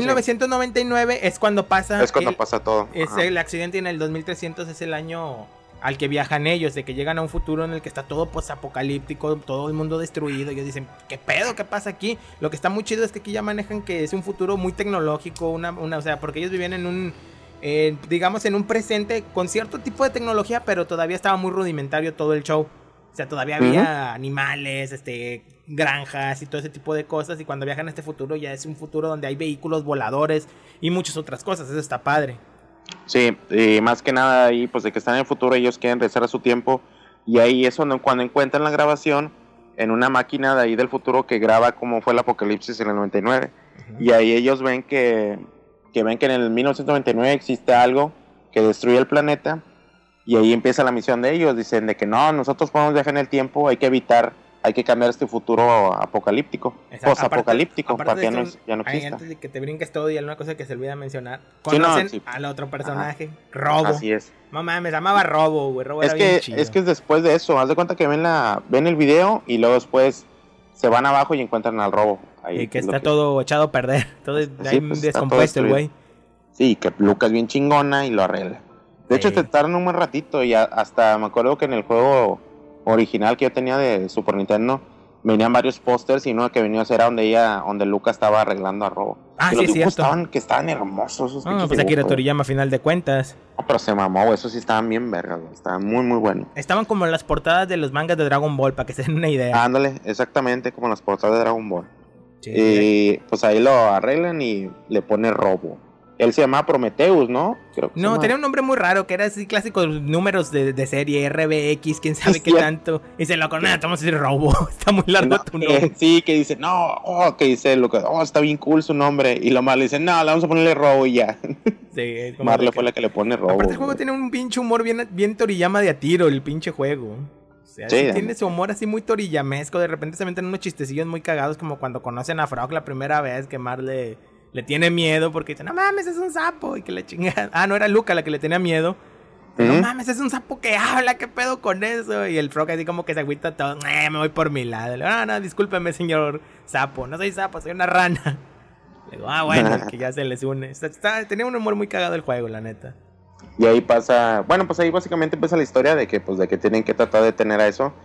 creo que sí. 1999 es cuando pasa... Es cuando pasa todo. Es Ajá. el accidente y en el 2300 es el año al que viajan ellos, de que llegan a un futuro en el que está todo posapocalíptico, todo el mundo destruido. Y ellos dicen, ¿qué pedo? ¿Qué pasa aquí? Lo que está muy chido es que aquí ya manejan que es un futuro muy tecnológico, o sea, porque ellos vivían en un, digamos, en un presente con cierto tipo de tecnología, pero todavía estaba muy rudimentario todo el show. O sea, todavía había animales, granjas y todo ese tipo de cosas. Y cuando viajan a este futuro ya es un futuro donde hay vehículos voladores y muchas otras cosas. Eso está padre. Sí, y más que nada ahí, pues de que están en el futuro, ellos quieren regresar a su tiempo. Y ahí es cuando encuentran la grabación en una máquina de ahí del futuro que graba cómo fue el apocalipsis en el 99. Y ahí ellos ven que en el 1999 existe algo que destruye el planeta. Y ahí empieza la misión de ellos. Dicen de que no, nosotros podemos viajar en el tiempo, hay que cambiar este futuro apocalíptico, Exacto. posapocalíptico, Aparte para que de ya no ay, exista. antes de que te brinques todo y alguna cosa que se olvida mencionar, Sí, no, conocen sí. al otro personaje, Robo. Así es. No mames, llamaba Robo, güey. Robo Es era bien que, chido. es que es después de eso, haz de cuenta que ven el video y luego después se van abajo y encuentran al robo. Ahí, Y que es lo está todo echado a perder, todo Sí, ahí pues, está descompuesto el todo güey. Sí, que Lucas bien chingona y lo arregla. De hecho, Sí. te tardan un buen ratito y hasta me acuerdo que en el juego original que yo tenía de Super Nintendo venían varios pósters y uno que venía a ser donde Lucas estaba arreglando a Robo. Ah, Y sí, los es dibujos cierto. estaban hermosos esos Ah, pinches pues Akira dibujos. Toriyama a final de cuentas. No, pero se mamó, güey, esos sí estaban bien vergas, güey, estaban muy muy buenos. Estaban como las portadas de los mangas de Dragon Ball, para que se den una idea. Ándale, exactamente como las portadas de Dragon Ball. Sí. Y pues ahí lo arreglan y le pone Robo. Él se llamaba Prometheus, ¿no? Creo que se No, llama. tenía un nombre muy raro, que era así clásicos números de serie, RBX, quién sabe Sí, qué cierto. tanto. Y se lo conoce, vamos a decir Robo. Está muy largo No, tu nombre. sí, que dice, no, que dice Lucas, está bien cool su nombre. Y lo más le dice, no, le vamos a ponerle Robo y ya. Sí, es como Marle de que- fue la que le pone Robo. Aparte el juego güey. tiene un pinche humor bien Toriyama de a tiro, el pinche juego. O sea, Sí, sí tiene su humor así muy torillamesco. De repente se meten unos chistecillos muy cagados, como cuando conocen a Frog la primera vez, que Marle le tiene miedo porque dice, no mames, es un sapo. Y que le chingada. Ah, no, era Luca la que le tenía miedo. No Ujú. mames, es un sapo que habla, ¿qué pedo con eso? Y el Frog así como que se agüita todo, me voy por mi lado. Le digo, no, discúlpeme, señor sapo, no soy sapo, soy una rana. Le digo, bueno, que ya se les une. Tenía un humor muy cagado el juego, la neta. Y ahí pasa, bueno, pues ahí básicamente empieza la historia de que tienen que tratar de detener a eso.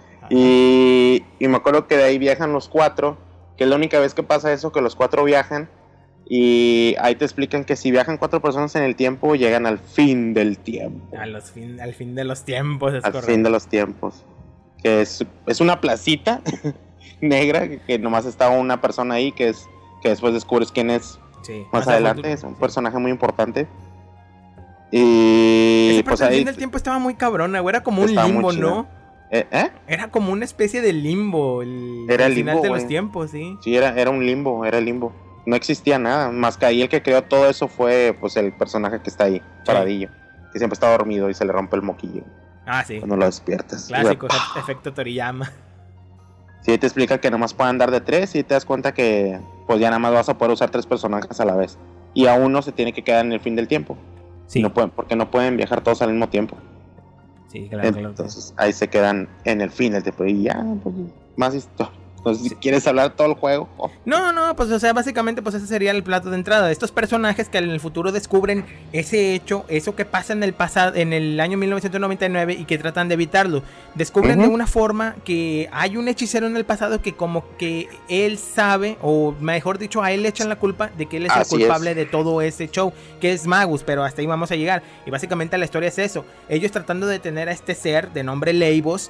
Y me acuerdo que de ahí viajan los cuatro, que es la única vez que pasa eso, que los cuatro viajan. Y ahí te explican que si viajan 4 personas en el tiempo, llegan al fin del tiempo. Al fin de los tiempos, es Al correcto. fin de los tiempos. Que es una placita negra, que nomás está una persona ahí, que después descubres quién es Sí, más a adelante. futuro, Es un sí. personaje muy importante. Y Esa pues parte del fin ahí... del tiempo estaba muy cabrona, güey. Era como un Estaba muy limbo, chida. ¿no? ¿Eh? Era como una especie de limbo. Era el final limbo, de los güey. tiempos, sí. Sí, era un limbo, era el limbo. No existía nada, más que ahí el que creó todo eso fue pues el personaje que está ahí, paradillo, que siempre está dormido y se le rompe el moquillo Ah, sí. cuando lo despiertas. Clásico, Y, efecto Toriyama. sí, te explica que nomás pueden andar de 3 y te das cuenta que pues ya nada más vas a poder usar 3 personajes a la vez. Y a uno se tiene que quedar en el fin del tiempo. Sí, No pueden, porque no pueden viajar todos al mismo tiempo. sí, claro. Entonces ahí se quedan en el fin del tiempo y ya, pues, más historia. Entonces, ¿quieres hablar todo el juego? No, pues o sea, básicamente pues ese sería el plato de entrada. Estos personajes que en el futuro descubren ese hecho, eso que pasa en el pasado, en el año 1999 y que tratan de evitarlo. Descubren de una forma que hay un hechicero en el pasado que como que él sabe, o mejor dicho, a él le echan la culpa de que él es el culpable de todo ese show, que es Magus, pero hasta ahí vamos a llegar. Y básicamente la historia es eso. Ellos tratando de detener a este ser de nombre Leibos,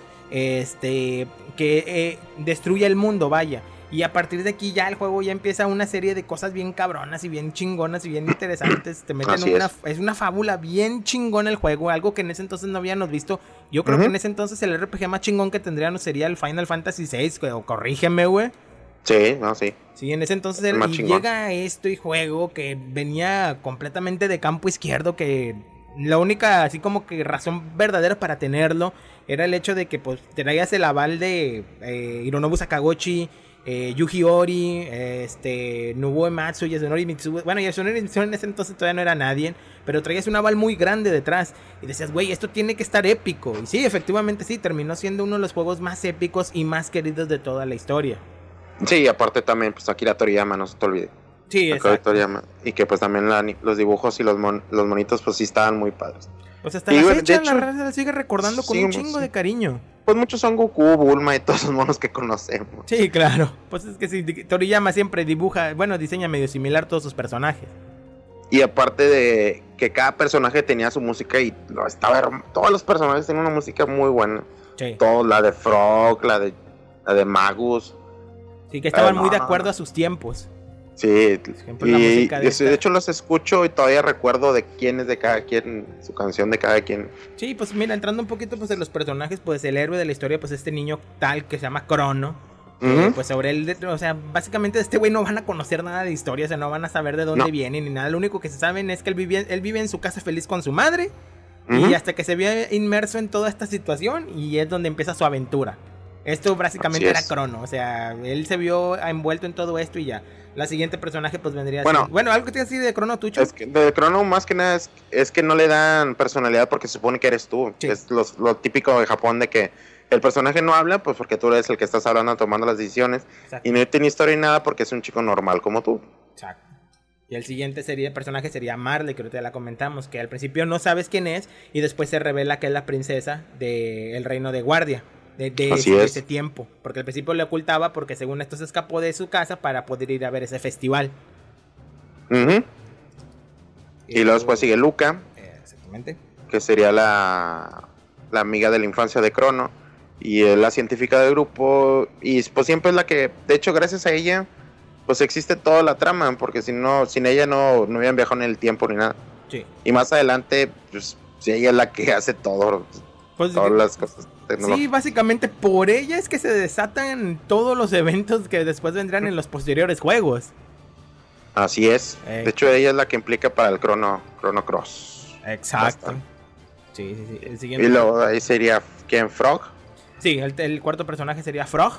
que destruye el mundo, vaya. Y a partir de aquí ya el juego ya empieza una serie de cosas bien cabronas y bien chingonas y bien interesantes. Te meten es una fábula bien chingona el juego, algo que en ese entonces no habíamos visto. Yo creo que en ese entonces el RPG más chingón que tendríamos sería el Final Fantasy VI, o corrígeme, güey. Sí, no, sí. Sí, en ese entonces llega esto y juego que venía completamente de campo izquierdo, que la única así como que razón verdadera para tenerlo era el hecho de que pues traías el aval de Hironobu Sakaguchi, Yuji Ori, Nobuo Ematsu, Yasunori Mitsuo. Bueno, Yasunori Mitsuo en ese entonces todavía no era nadie, pero traías un aval muy grande detrás y decías, güey, esto tiene que estar épico. Y sí, efectivamente sí, terminó siendo uno de los juegos más épicos y más queridos de toda la historia. Sí, aparte también pues Akira Toriyama, no se te olvide. Sí, exacto. Y que pues también los dibujos y los monitos pues sí estaban muy padres. Pues hasta la fecha la raza la sigue recordando con un chingo de cariño. Pues muchos son Goku, Bulma y todos esos monos que conocemos. Sí, claro. Pues es que sí, Toriyama siempre diseña medio similar todos sus personajes. Y aparte de que cada personaje tenía su música y todos los personajes tenían una música muy buena. Sí. Todos, la de Frog, la de Magus. Sí, que estaban muy de acuerdo a sus tiempos. Sí, y de hecho los escucho y todavía recuerdo de quién es de cada quien, su canción de cada quien. Sí, pues mira, entrando un poquito pues en los personajes, pues el héroe de la historia, pues este niño tal que se llama Crono. Pues sobre él, o sea, básicamente de este güey no van a conocer nada de historia, o sea, no van a saber de dónde viene ni nada. Lo único que se saben es que él vive en su casa feliz con su madre. Y hasta que se ve inmerso en toda esta situación y es donde empieza su aventura. Esto básicamente era Crono, o sea, él se vio envuelto en todo esto y ya. La siguiente personaje pues vendría a ser... Bueno, algo que te decir de Crono, Tucho. Es que de Crono más que nada es que no le dan personalidad porque se supone que eres tú. Sí. Es lo típico de Japón de que el personaje no habla pues porque tú eres el que estás hablando, tomando las decisiones. Exacto. Y no tiene historia ni nada porque es un chico normal como tú. Exacto. Y el siguiente personaje sería Marley, que ahorita ya la comentamos, que al principio no sabes quién es y después se revela que es la princesa del reino de Guardia. De ese tiempo, porque al principio le ocultaba porque según esto se escapó de su casa para poder ir a ver ese festival. Y luego después sigue Luca, exactamente, que sería la amiga de la infancia de Crono y la científica del grupo, y pues siempre es la que, de hecho gracias a ella pues existe toda la trama, porque sin ella no hubieran viajado en el tiempo ni nada. Sí. Y más adelante pues ella es la que hace todo, pues, todas las cosas. Sí, básicamente por ella es que se desatan todos los eventos que después vendrán en los posteriores juegos. Así es. De hecho, ella es la que implica para el Chrono Cross. Exacto. Bastante. Sí. El siguiente. Y luego ahí sería ¿quién? Frog. Sí, el cuarto personaje sería Frog.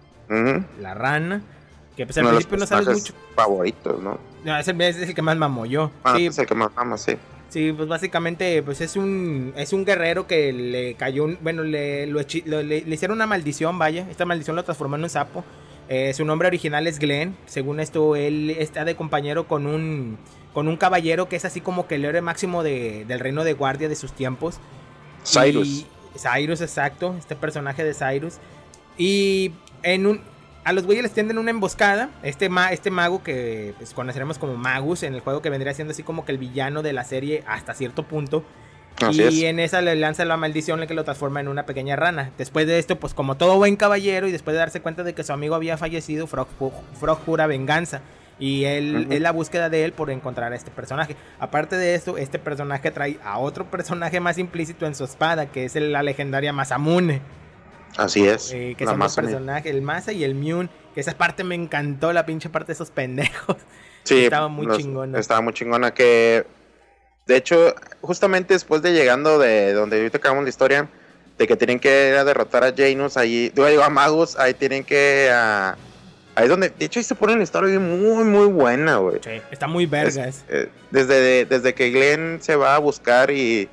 La rana. Que pues al principio no sabes mucho. Favoritos, ¿no? No, es el que más mamo yo. Sí. Es el que más mamo, sí. Sí, pues básicamente pues es un guerrero que le cayó, le hicieron una maldición, vaya. Esta maldición lo transformó en un sapo. Su nombre original es Glenn. Según esto, él está de compañero con un caballero que es así como que el héroe máximo del reino de Guardia de sus tiempos. Cyrus. Cyrus, exacto. Este personaje de Cyrus. Y a los güeyes les tienden una emboscada. Este mago que pues, conoceremos como Magus en el juego, que vendría siendo así como que el villano de la serie hasta cierto punto. En esa le lanza la maldición que lo transforma en una pequeña rana. Después de esto, pues como todo buen caballero y después de darse cuenta de que su amigo había fallecido, Frog jura venganza. Y es la búsqueda de él por encontrar a este personaje. Aparte de esto, este personaje trae a otro personaje más implícito en su espada, que es la legendaria Masamune. Así es. Que son los personajes, el Masa y el Myun. Que esa parte me encantó, la pinche parte de esos pendejos. Sí, estaba muy chingona. Estaba muy chingona. Que de hecho, justamente después de llegando de donde ahorita acabamos la historia, de que tienen que ir a derrotar a Janus, ahí, digo a Magus, ahí tienen que. Ahí es donde, de hecho, ahí se pone una historia muy, muy buena, güey. Sí, está muy vergas. Desde que Glenn se va a buscar y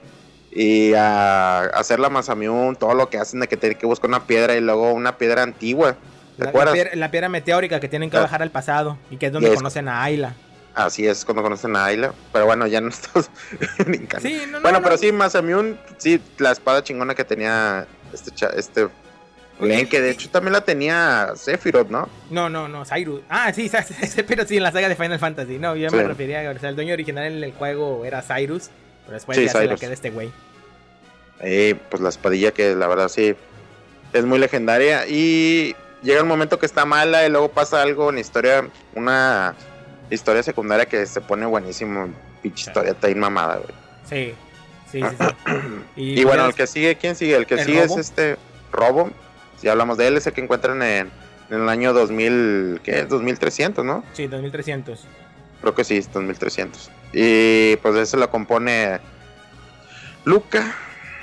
a hacer la Masamune, todo lo que hacen de que tiene que buscar una piedra y luego una piedra antigua ¿Te acuerdas? La piedra meteórica que tienen que Ah. bajar al pasado y que es donde Yes. conocen a Ayla. Así es cuando conocen a Ayla. Pero bueno, ya no estamos brincando. Sí, no, Bueno, no, pero no. sí, Masamune, sí, la espada chingona que tenía este Glenn, que de hecho también la tenía Sephiroth, ¿no? No, Cyrus. Ah, sí, pero sí, en la saga de Final Fantasy. No, yo Sí. me refería, o sea, el dueño original en el juego era Cyrus, pero después Sí, ya se la Cyrus. queda este güey. Pues la espadilla que la verdad sí es muy legendaria. Y llega un momento que está mala y luego pasa algo en la historia, una historia secundaria que se pone buenísimo. Pinche historia está bien mamada, güey. Sí. Y bueno, el que sigue, ¿quién sigue? El que ¿El sigue Robo? es Robo. Si hablamos de él, es el que encuentran en el año 2000, ¿qué es? 2300, ¿no? Sí, 2300. Creo que sí, es 2300. Y pues ese lo compone Luca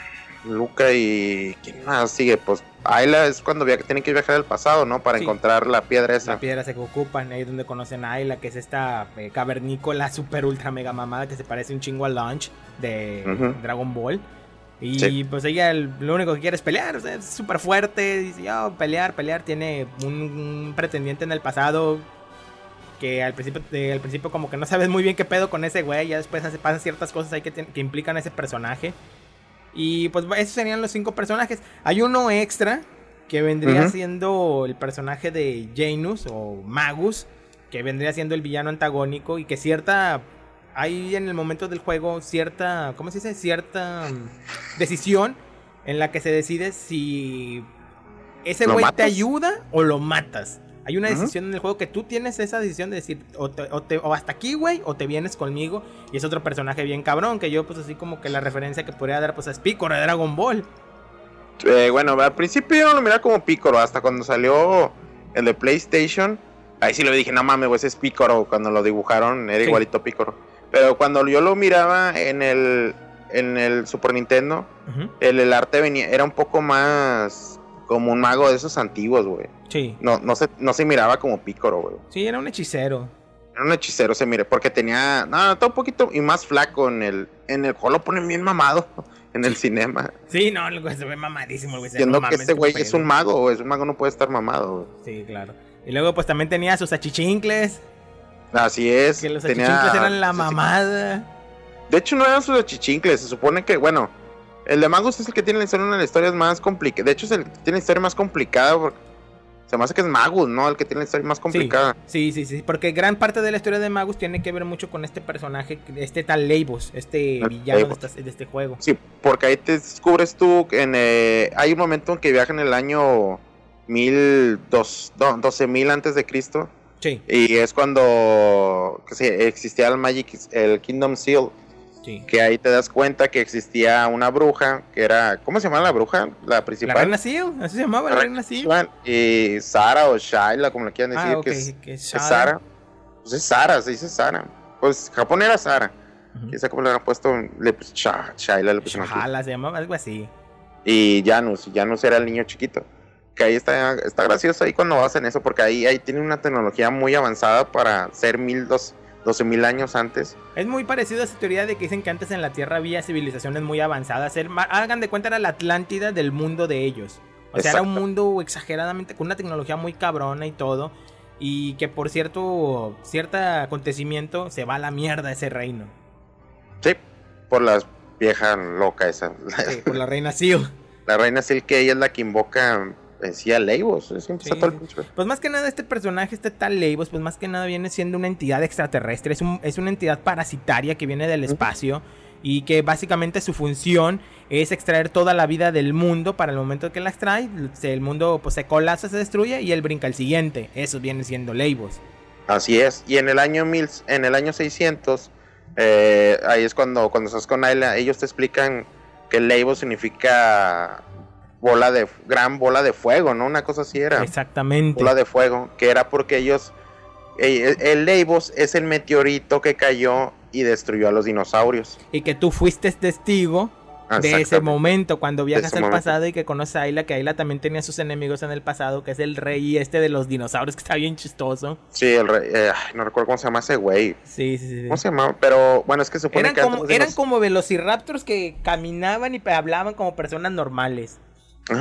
y ¿quién más sigue? Pues Ayla es cuando tienen que viajar al pasado, ¿no? Para Sí. encontrar la piedra esa. La piedra se ocupan, ahí es donde conocen a Ayla, que es esta cavernícola super ultra mega mamada que se parece un chingo a Launch de Ujú. Dragon Ball. Y Sí. pues ella lo único que quiere es pelear, o sea, es súper fuerte, dice, yo, pelear, tiene un pretendiente en el pasado que al principio como que no sabes muy bien qué pedo con ese güey, ya después pasan ciertas cosas ahí que implican a ese personaje. Y pues esos serían los 5 personajes. Hay uno extra que vendría Ujú. siendo el personaje de Janus o Magus, que vendría siendo el villano antagónico y que hay en el momento del juego cierta, ¿cómo se dice? Cierta decisión en la que se decide si ese ¿Lo güey te matas? ayuda o lo matas. Hay una Ujú. decisión en el juego que tú tienes esa decisión de decir o hasta aquí, güey, o te vienes conmigo. Y es otro personaje bien cabrón, que yo pues así como que la referencia que podría dar pues es Piccolo de Dragon Ball. Bueno, al principio yo no lo miraba como Piccolo, hasta cuando salió el de PlayStation, ahí sí lo dije, no mames, güey, ese es Piccolo, cuando lo dibujaron era Sí. igualito a Piccolo. Pero cuando yo lo miraba en el Super Nintendo, Ujú. el arte era un poco más como un mago de esos antiguos, güey. Sí. No se miraba como Piccolo, güey. Sí, era un hechicero. Era un hechicero, se mire, porque tenía, todo un poquito y más flaco en el juego lo ponen bien mamado en el cinema. Sí, no, el güey se ve mamadísimo, el güey. Siendo No que mames, este qué güey pedo. es un mago, güey, un mago no puede estar mamado, güey. Sí, claro. Y luego pues también tenía sus achichincles, Así es. que los tenía- achichincles eran la sí, sí. mamada. De hecho, no eran sus achichincles. Se supone que, bueno, el de Magus es el que tiene la historia, una de las historias más complicadas. De hecho, es el que tiene la historia más complicada. Porque se me hace que es Magus, ¿no? El que tiene la historia más complicada. Sí, porque gran parte de la historia de Magus tiene que ver mucho con este personaje, este tal Leibos, este El villano Leibos. de este juego. Sí, porque ahí te descubres tú que hay un momento en que viaja en el año 12.000 antes de Cristo. Sí, Y es cuando que sí, existía el Kingdom Seal. sí. Que ahí te das cuenta que existía una bruja, que era, ¿cómo se llama la bruja? La La principal. Reina Seal, así se llamaba, la Reina Seal. Y Sara o Shaila, como le quieran decir, Ah, ok, que es Shada. Sara. Pues es Sara, se dice Sara. Pues Japón era Sara. Ujú. Quién sabe cómo le han puesto, Shaila le pusieron aquí. Shahala se llamaba, algo así. Y Janus era el niño chiquito. Que ahí está gracioso ahí cuando hacen eso, porque ahí tienen una tecnología muy avanzada para ser 12.000 años antes. Es muy parecido a esa teoría de que dicen que antes en la Tierra había civilizaciones muy avanzadas. Hagan de cuenta, era la Atlántida del mundo de ellos. O sea, era un Exacto. mundo exageradamente con una tecnología muy cabrona y todo. Y que por cierto acontecimiento se va a la mierda ese reino. Sí, por la vieja loca esa. Sí, por la Reina Seal. La reina Sil, que ella es la que invoca en sí a Leibos. Siempre está Sí, todo el sí. pinche- Pues más que nada este personaje, este tal Leibos, pues más que nada viene siendo una entidad extraterrestre. Es una entidad parasitaria que viene del espacio. Y que básicamente su función es extraer toda la vida del mundo. Para el momento que la extrae, el mundo pues se colapsa, se destruye y él brinca al siguiente. Eso viene siendo Leibos. Así es. Y en el año 600, ahí es cuando estás con Ayla, ellos te explican que Leibos significa gran bola de fuego, ¿no? Una cosa así era. Exactamente. Bola de fuego, que era porque el Leibos es el meteorito que cayó y destruyó a los dinosaurios. Y que tú fuiste testigo de ese Exactamente. momento cuando viajas ese al momento. pasado y que conoces a Ayla, que Ayla también tenía sus enemigos en el pasado, que es el rey de los dinosaurios, que está bien chistoso. Sí, el rey, no recuerdo cómo se llama ese güey. Sí. ¿Cómo se llama? Pero bueno, es que se supone Eran que como, antes de eran los- como velociraptors que caminaban y hablaban como personas normales. Ajá.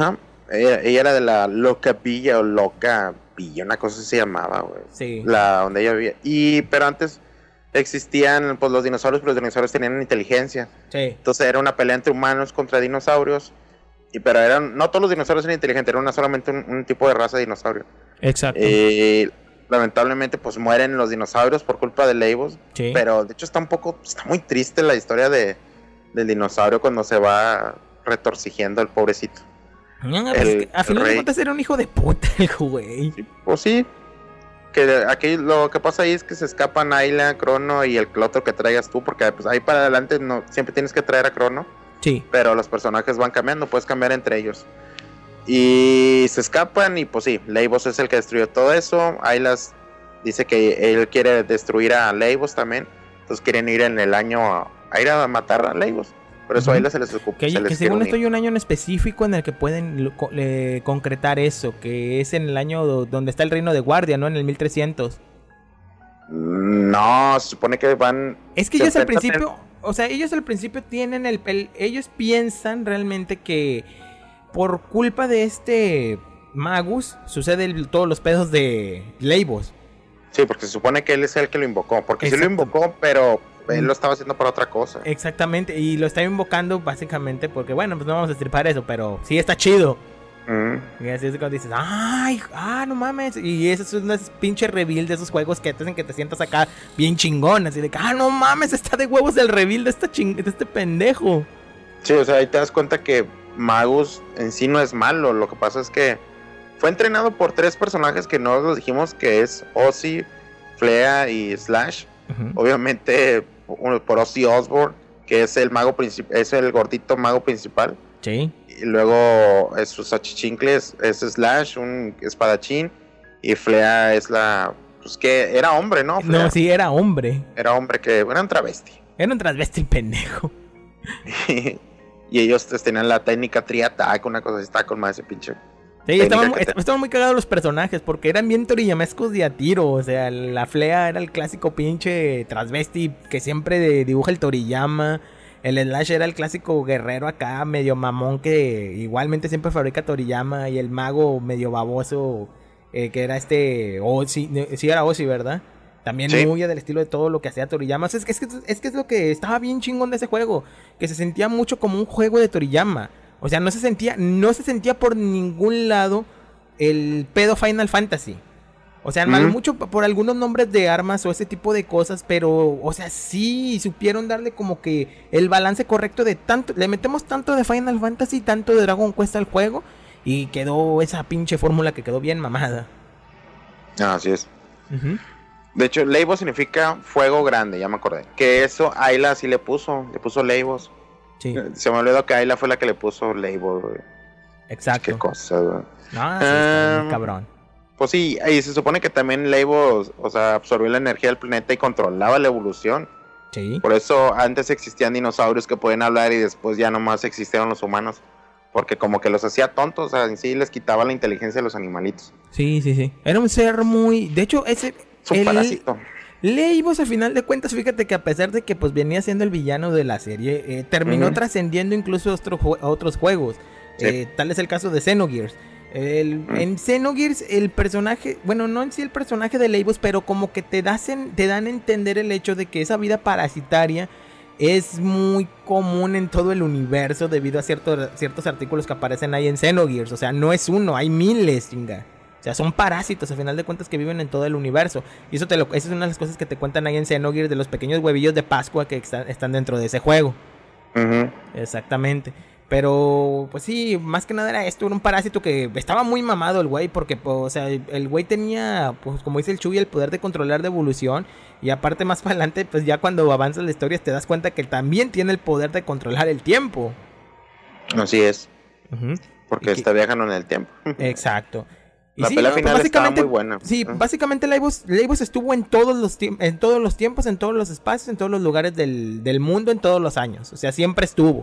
ella era de la Loca Villa o Loca Villa, una cosa así se llamaba, güey. Sí. La donde ella vivía. Pero antes existían pues los dinosaurios, pero los dinosaurios tenían inteligencia. Sí. Entonces era una pelea entre humanos contra dinosaurios. Pero no todos los dinosaurios eran inteligentes, era solamente un tipo de raza de dinosaurio. Exacto. Lamentablemente pues mueren los dinosaurios por culpa de Leibos. Sí. Pero de hecho está muy triste la historia del dinosaurio cuando se va retorcigiendo el pobrecito. A final de cuentas era un hijo de puta el güey. Pues sí. Que aquí lo que pasa ahí es que se escapan Ayla, Crono y el otro que traigas tú, porque pues ahí para adelante no siempre tienes que traer a Crono. Sí. Pero los personajes van cambiando, puedes cambiar entre ellos. Y se escapan y pues sí, Leibos es el que destruyó todo eso. Aylas dice que él quiere destruir a Leibos también. Entonces quieren ir en el año a ir a matar a Leibos. Por eso Ayla se les ocupa. Que según esto hay un año en específico en el que pueden concretar eso, que es en el año donde está el reino de Guardia, ¿no? En el 1300. No, se supone que van... Es que ellos al principio, o sea, ellos al principio tienen ellos piensan realmente que por culpa de este Magus sucede todos los pedos de Leibos. Sí, porque se supone que él es el que lo invocó, porque sí lo invocó, pero él lo estaba haciendo para otra cosa. Exactamente, y lo está invocando básicamente porque, bueno, pues no vamos a estripar eso, pero sí está chido. Y así es cuando dices, ay, no mames. Y eso es una pinche reveal de esos juegos que te hacen que te sientas acá bien chingón. Así de que, no mames, está de huevos el reveal de este pendejo. Sí, o sea, ahí te das cuenta que Magus en sí no es malo. Lo que pasa es que fue entrenado por 3 personajes que no los dijimos, que es Ozzy, Flea y Slash. Obviamente por Ozzy Osbourne, que es el mago es el gordito mago principal. Sí. Y luego sus achichincles es Slash, un espadachín, y Flea es pues que era hombre, ¿no? Flea. No, sí, era hombre. Era hombre, que era un travesti. Era un travesti pendejo. Y ellos tenían la técnica tri-attack, una cosa así, está con más ese pinche. Sí, estaban muy cagados los personajes porque eran bien toriyamescos de a tiro. O sea, la Flea era el clásico pinche transvesti que siempre dibuja el Toriyama. El Slash era el clásico guerrero acá, medio mamón, que igualmente siempre fabrica Toriyama. Y el mago medio baboso, que era Ozzy. Sí, era Ozzy, ¿verdad? También sí. Muy del estilo de todo lo que hacía Toriyama. Es que es lo que estaba bien chingón de ese juego, que se sentía mucho como un juego de Toriyama. O sea, no se sentía por ningún lado el pedo Final Fantasy. O sea, mucho por algunos nombres de armas o ese tipo de cosas, pero, o sea, sí supieron darle como que el balance correcto de tanto, le metemos tanto de Final Fantasy, tanto de Dragon Quest al juego, y quedó esa pinche fórmula que quedó bien mamada. Así es. De hecho, Leibos significa fuego grande, ya me acordé. Que eso Ayla sí le puso Leibos. Sí. Se me olvidó que Ayla fue la que le puso Leibos, güey. Exacto. Qué cosa, güey. No, sí, está bien cabrón. Pues sí, y se supone que también Leibos, o sea, absorbió la energía del planeta y controlaba la evolución. Sí. Por eso antes existían dinosaurios que podían hablar y después ya nomás existieron los humanos. Porque como que los hacía tontos, o sea, en sí les quitaba la inteligencia de los animalitos. Sí. Era un ser muy... De hecho, es un parásito. Leibos, al final de cuentas, fíjate que a pesar de que pues venía siendo el villano de la serie, terminó trascendiendo incluso a otros juegos. Sí. Tal es el caso de Xenogears. En Xenogears el personaje, bueno, no en sí el personaje de Leibos, pero como que te dan a entender el hecho de que esa vida parasitaria es muy común en todo el universo debido a ciertos artículos que aparecen ahí en Xenogears. O sea, no es uno, hay miles, chinga. O sea, son parásitos, al final de cuentas, que viven en todo el universo. Y eso es una de las cosas que te cuentan ahí en Xenogears, de los pequeños huevillos de Pascua que están dentro de ese juego. Exactamente. Pero, pues sí, más que nada era esto, era un parásito que estaba muy mamado el güey, porque, pues, o sea, el güey tenía, pues, como dice el Chuy, el poder de controlar de evolución. Y aparte, más para adelante, pues ya cuando avanzas la historia te das cuenta que él también tiene el poder de controlar el tiempo. Así es. Porque está viajando en el tiempo. Exacto. Y la pelea final estaba muy buena. Sí, básicamente Leibos estuvo en todos los tiempos, en todos los espacios, en todos los lugares del mundo, en todos los años. O sea, siempre estuvo.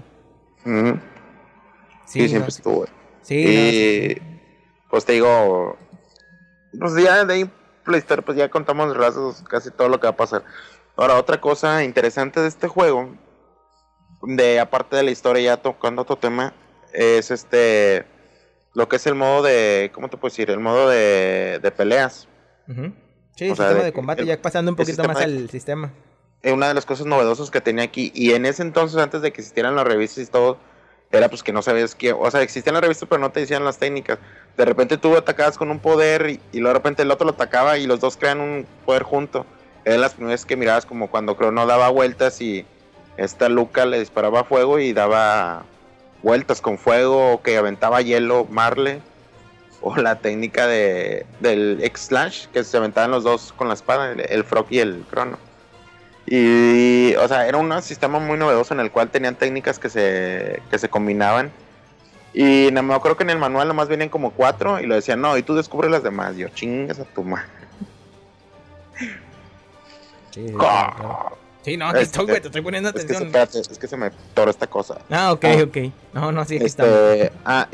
Sí, siempre estuvo. Sí. Y pues te digo, pues ya de ahí la historia, pues ya contamos rasgos casi todo lo que va a pasar. Ahora, otra cosa interesante de este juego, aparte de la historia, ya tocando otro tema, es lo que es el modo de, ¿cómo te puedo decir? El modo de peleas. Ujú. Sí, el O sea, sistema de de que combate, el- ya pasando un el poquito sistema más de- al sistema. Una de las cosas novedosas que tenía aquí, y en ese entonces, antes de que existieran las revistas y todo, era pues que no sabías qué, o sea, existían las revistas pero no te decían las técnicas. De repente tú atacabas con un poder y luego de repente el otro lo atacaba y los dos crean un poder junto. Eran las primeras que mirabas como cuando Crono daba vueltas y esta Luca le disparaba fuego y daba vueltas con fuego, o que aventaba hielo Marle, o la técnica del X-Slash, que se aventaban los dos con la espada, el Frog y el Crono. Y, o sea, era un sistema muy novedoso en el cual tenían técnicas que se combinaban. Y no me acuerdo que en el manual nomás venían como 4 y lo decían, no, y tú descubres las demás. Y yo, chingas a tu madre. Sí, claro. Sí, no, aquí estoy, güey, te estoy poniendo Es que, atención. espérate, es que se me toró esta cosa. Ah, ok, Ah. ok. No, sí, aquí está.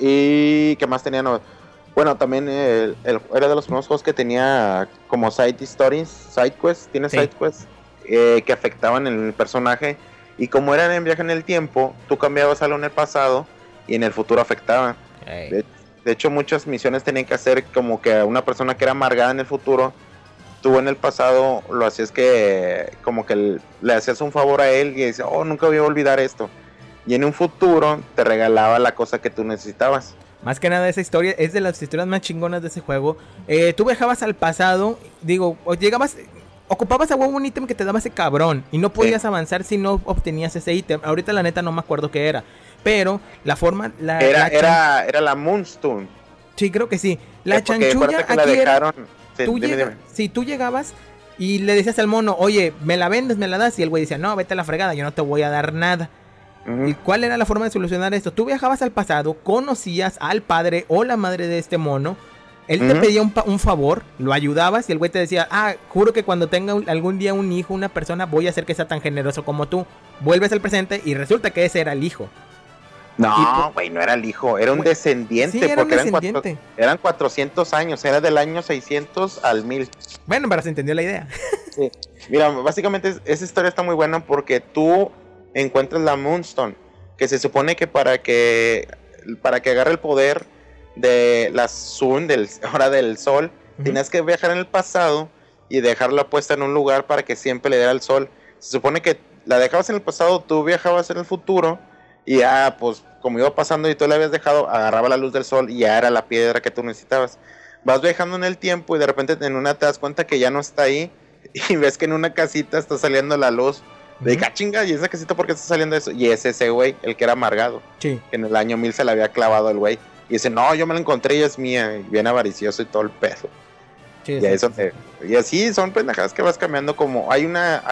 Y ¿qué más tenía? No, bueno, también era de los primeros juegos que tenía como side stories, side quests, tiene Sí. side quests que afectaban el personaje. Y como eran en viaje en el tiempo, tú cambiabas algo en el pasado y en el futuro afectaba. Ey. De hecho, muchas misiones tenían que hacer como que a una persona que era amargada en el futuro, tú en el pasado lo hacías que como que le hacías un favor a él y dices, oh, nunca voy a olvidar esto. Y en un futuro te regalaba la cosa que tú necesitabas. Más que nada esa historia es de las historias más chingonas de ese juego. Tú viajabas al pasado, digo, o llegabas, ocupabas a huevo un ítem que te daba ese cabrón y no podías avanzar si no obtenías ese ítem. Ahorita la neta no me acuerdo qué era, pero la forma, Era la Moonstone. sí, creo que sí. La Porque chanchulla acuérdate que la aquí era, dejaron. Sí, tú dime. si tú llegabas y le decías al mono, oye, me la vendes, me la das, y el güey decía, no, vete a la fregada, yo no te voy a dar nada. Ujú. ¿Y cuál era la forma de solucionar esto? Tú viajabas al pasado, conocías al padre o la madre de este mono, él te Ujú. pedía un favor, lo ayudabas y el güey te decía, juro que cuando tenga algún día un hijo, una persona, voy a hacer que sea tan generoso como tú. Vuelves al presente y resulta que ese era el hijo. No, güey, no era el hijo, era un Güey, descendiente. sí, era un porque descendiente. eran 400 años, era del año 600 al 1000. Bueno, pero se entendió la idea. Sí. Mira, básicamente esa historia está muy buena porque tú encuentras la Moonstone, que se supone que para que agarre el poder de la Sun, ahora del sol, Ujú. tienes que viajar en el pasado y dejarla puesta en un lugar para que siempre le diera el sol. Se supone que la dejabas en el pasado, tú viajabas en el futuro y ya, pues, como iba pasando y tú la habías dejado, agarraba la luz del sol y ya era la piedra que tú necesitabas. Vas viajando en el tiempo y de repente en una te das cuenta que ya no está ahí y ves que en una casita está saliendo la luz. De Ujú. chinga, ¿y esa casita por qué está saliendo eso? Y es ese güey, el que era amargado, Sí. que en el año 1000 se le había clavado el güey. Y dice, no, yo me la encontré y es mía, y bien avaricioso y todo el pedo. Sí, Y, y así son pendejadas que vas cambiando como... Hay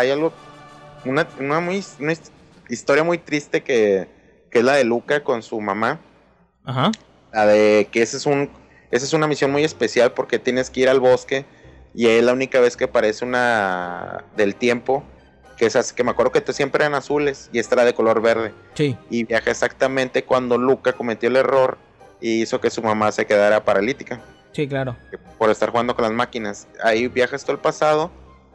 una historia muy triste que es la de Luca con su mamá. Ajá. La de que esa es una misión muy especial porque tienes que ir al bosque y es la única vez que aparece una del tiempo, que esas que me acuerdo que siempre eran azules y esta era de color verde. Sí. Y viaja exactamente cuando Luca cometió el error y hizo que su mamá se quedara paralítica Sí, claro. por estar jugando con las máquinas. Ahí viajas todo el pasado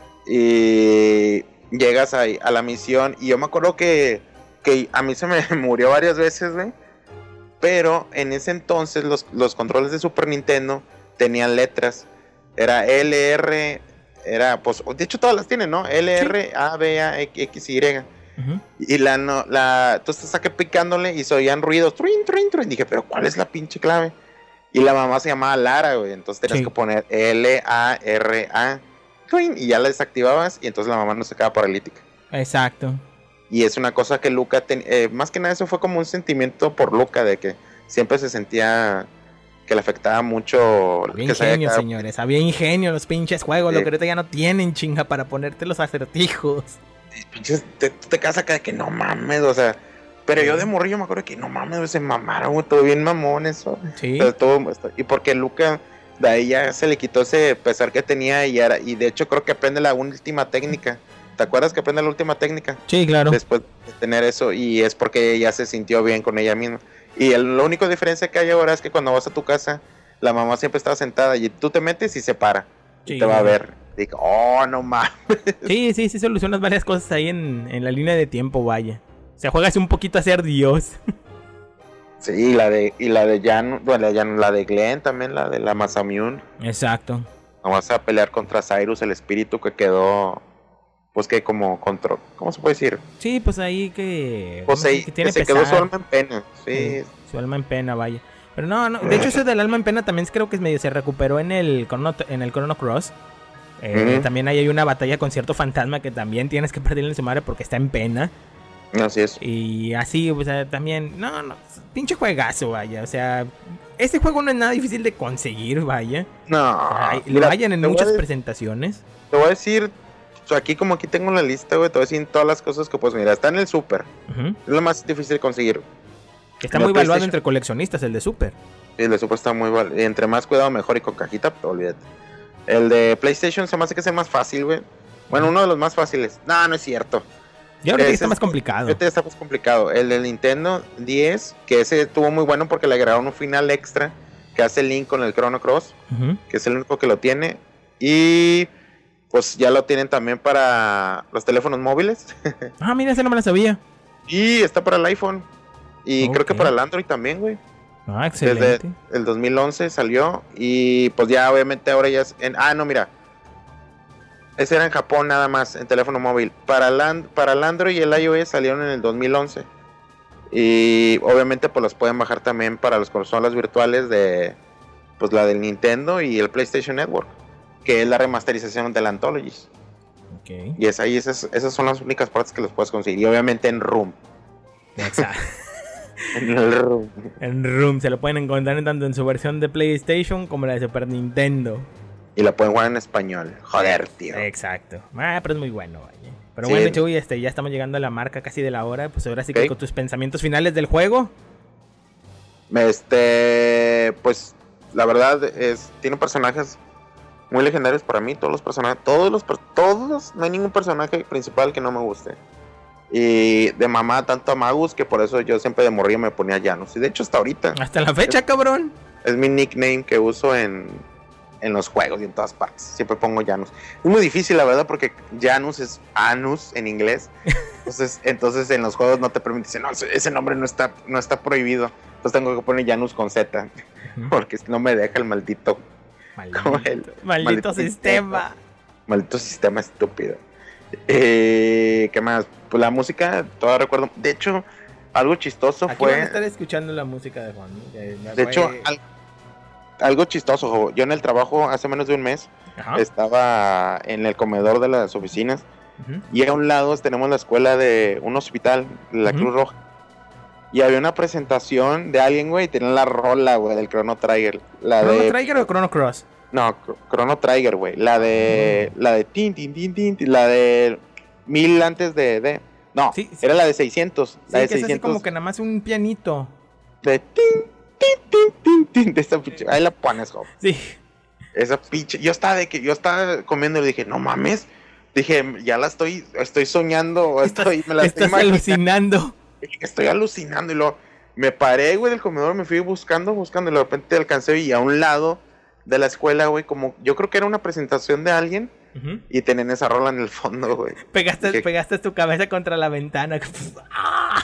y llegas ahí a la misión. Y yo me acuerdo que a mí se me murió varias veces, güey. Pero en ese entonces los controles de Super Nintendo tenían letras. Era LR, era, pues, de hecho todas las tienen, ¿no? LR, A, B, A, X, Y. Ujú. Y tú estás acá picándole y se oían ruidos. Truin, truin, truin. Dije, pero ¿cuál es la pinche clave? Y la mamá se llamaba Lara, güey. Entonces tenías Sí. que poner L-A-R-A. Truin, y ya la desactivabas y entonces la mamá no se quedaba paralítica. Exacto. Y es una cosa que Luca, más que nada eso fue como un sentimiento por Luca, de que siempre se sentía que le afectaba mucho. Había que se había ingenio, quedado- señores. Había ingenio los pinches juegos. Sí. Lo que ahorita ya no tienen, chinga, para ponerte los acertijos. Pinches, tú te quedas acá de que no mames, o sea. Pero yo de morrillo me acuerdo que no mames, güey, se mamaron, güey, todo bien mamón eso. Sí. Pero y porque Luca, de ahí ya se le quitó ese pesar que tenía y de hecho creo que aprende la última técnica. ¿Te acuerdas que aprende la última técnica? Sí, claro. Después de tener eso, y es porque ella se sintió bien con ella misma. Y la única diferencia que hay ahora es que cuando vas a tu casa, la mamá siempre está sentada y tú te metes y se para. Sí. Y te va a ver. Digo, oh, no mames. Sí, solucionas varias cosas ahí en la línea de tiempo, vaya. O sea, juegas un poquito a ser Dios. Sí, y la de Jan, bueno, la de Glenn también, la de la Masamune. Exacto. Vamos a pelear contra Cyrus, el espíritu que quedó, pues que como control, ¿cómo se puede decir? Sí, pues ahí que... Pues ahí, que tiene que se pesar. quedó su alma en pena, sí. Su alma en pena, vaya. Pero no, de hecho eso del alma en pena también creo que es medio se recuperó en el Chrono Cross. También ahí hay una batalla con cierto fantasma que también tienes que perderle su madre porque está en pena. Así es. Y así, o sea, también, no, pinche juegazo, vaya. O sea, este juego no es nada difícil de conseguir, vaya. No, Lo hayan en muchas presentaciones. Te voy a decir, o sea, aquí tengo la lista, güey, te voy a decir todas las cosas que puedes mirar. Está en el Super, Uh-huh. es lo más difícil de conseguir. Está En muy la valuado PlayStation. entre coleccionistas, el de Super. El de Super está muy y entre más cuidado mejor y con cajita, pues, olvídate. El de PlayStation se me hace que es el más fácil, güey. Bueno, uno de los más fáciles. No es cierto. Y ahora Ese está más complicado. Ahorita está más complicado. El del Nintendo 10, que ese estuvo muy bueno porque le agregaron un final extra que hace link con el Chrono Cross, Uh-huh. que es el único que lo tiene. Y pues ya lo tienen también para los teléfonos móviles. Ah, mira, ese no me la sabía. Y está para el iPhone. Y creo que Ok. para el Android también, güey. Ah, excelente. Desde el 2011 salió. Y pues ya obviamente ahora ya es no, mira. Ese era en Japón nada más, en teléfono móvil. Para el Android y el iOS salieron en el 2011. Y obviamente pues los pueden bajar también para las consolas virtuales de pues la del Nintendo y el PlayStation Network, que es la remasterización de la Anthologies. Ok. Y esas son las únicas partes que los puedes conseguir. Y obviamente en Room. Exacto. En el Room. En Room se lo pueden encontrar tanto en su versión de PlayStation como la de Super Nintendo. Y la pueden jugar en español. Joder, tío. Exacto. Pero es muy bueno, vaya. Pero Sí. bueno, Chuy, ya estamos llegando a la marca casi de la hora. Pues ahora sí que Ok. con tus pensamientos finales del juego. Pues la verdad tiene personajes muy legendarios para mí. Todos los personajes, todos, no hay ningún personaje principal que no me guste. Y de mamá tanto a Magus que por eso yo siempre de morrillo me ponía Janus. Y de hecho hasta ahorita Hasta la fecha, cabrón. es mi nickname que uso en los juegos y en todas partes. Siempre pongo Janus. Es muy difícil la verdad porque Janus es Anus en inglés. Entonces en los juegos no te permite decir, no, ese nombre no está prohibido. Entonces tengo que poner Janus con Z. Porque no me deja el maldito Maldito sistema. Maldito sistema estúpido. ¿Qué más? Pues la música, todavía recuerdo. De hecho, algo chistoso Aquí van a fue. estar escuchando la música de Juan. De hecho, algo chistoso. Yo en el trabajo hace menos de un mes Ajá. estaba en el comedor de las oficinas. Ujú. Y a un lado tenemos la escuela de un hospital, la Ujú. Cruz Roja. Y había una presentación de alguien, güey, y tenían la rola, güey, del Chrono Trigger. ¿Chrono Trigger o Chrono Cross? No, Chrono Trigger, güey. La de tin, tin, tin, tin, tin, la de 1000 antes de. No, Sí. era la de 600. Sí, La de que es así 600. como que nada más un pianito. De tin, tin, tin, tin, tin, de esa pinche. Ahí la pones, joven. Sí. Esa pinche. Yo estaba comiendo y le dije, no mames. Dije, ya la estoy soñando. Me la estoy Estás imaginando. alucinando. Estoy alucinando. Y luego me paré, güey, del comedor. Me fui buscando. Y de repente alcancé. Y a un lado de la escuela, güey, como yo creo que era una presentación de alguien. Ujú. Y tenían esa rola en el fondo, güey. Pegaste tu cabeza contra la ventana. ¡Ah!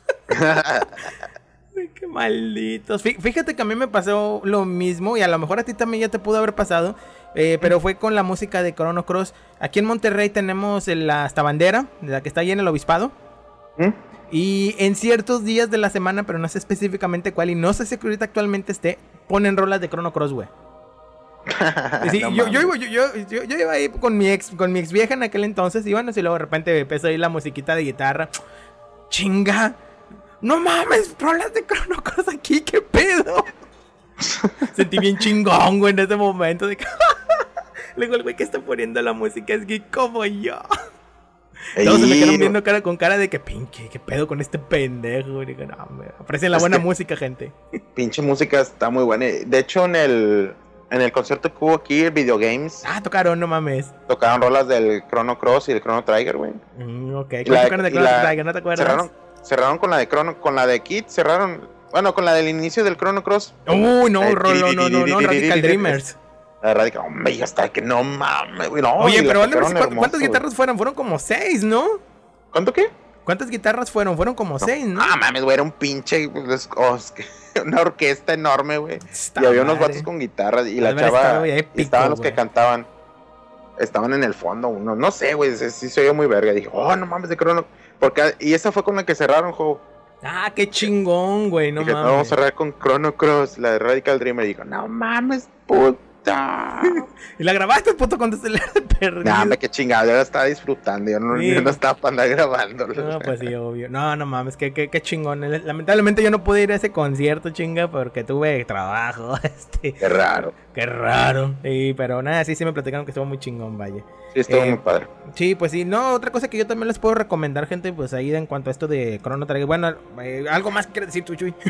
Ay, qué malditos. Fíjate que a mí me pasó lo mismo. Y a lo mejor a ti también ya te pudo haber pasado. Pero fue con la música de Chrono Cross. Aquí en Monterrey tenemos hasta bandera, la que está ahí en el obispado. ¿Mm? Y en ciertos días de la semana, pero no sé específicamente cuál, y no sé si ahorita actualmente esté, ponen rolas de Chrono Cross, güey. Sí, No yo mames. iba ahí con mi ex vieja en aquel entonces, y bueno, si luego de repente empezó a oír la musiquita de guitarra. Chinga, no mames, rolas de Chrono Cross aquí, qué pedo. Sentí bien chingón, güey, en ese momento de que luego el güey que está poniendo la música es geek como yo. Todos se me quedaron viendo con cara de que pinche, qué pedo con este pendejo. Y digo, no, aprecien la Es buena que- música, gente. Pinche música está muy buena. De hecho, en el concierto que hubo aquí, Video Games, Tocaron, no mames. tocaron rolas del Chrono Cross y del Chrono Trigger, güey. Ok, Y ¿cuál la- tocaron de y Chrono la- Trigger? ¿No te acuerdas? Cerraron con la de con la de Kid, bueno, con la del inicio del Chrono Cross. Uy, no, Radical Dreamers. La Radical, hombre, ya está, que no mames, güey, no. Oye, y la pero tocaron ¿cuántas hermoso, guitarras fueron? Fueron como 6, ¿no? güey. ¿Cuánto qué? ¿Cuántas guitarras fueron? Fueron como 6, ¿no? Ah, mames, güey, era un pinche, pues, una orquesta enorme, güey. Esta Y había unos madre. vatos con guitarras y Ha la de haber chava, estado y épico, estaban los güey. que cantaban. Estaban en el fondo uno, no sé, güey, sí se oye muy verga. Dije, oh, no mames, de Chrono. Porque, y esa fue con la que cerraron, juego. Ah, qué chingón, güey, no Dije, mames. no, vamos a cerrar con Chrono Cross, la de Radical Dreamer. Y digo, no mames, puta. Y la grabaste, puto, cuando se le era perdido. No, hombre, qué chingado, yo la estaba disfrutando, Sí. yo no estaba para andar grabando. No, pues sí, obvio. No, no mames, qué chingón. Lamentablemente yo no pude ir a ese concierto, chinga, porque tuve trabajo. Qué raro. Qué raro. Sí, pero nada, sí me platicaron que estuvo muy chingón, vaya. Sí, estuvo muy padre. Sí, pues sí. No, otra cosa que yo también les puedo recomendar, gente, pues ahí en cuanto a esto de Chrono Trigger. Bueno, algo más que decir tú, Chuy.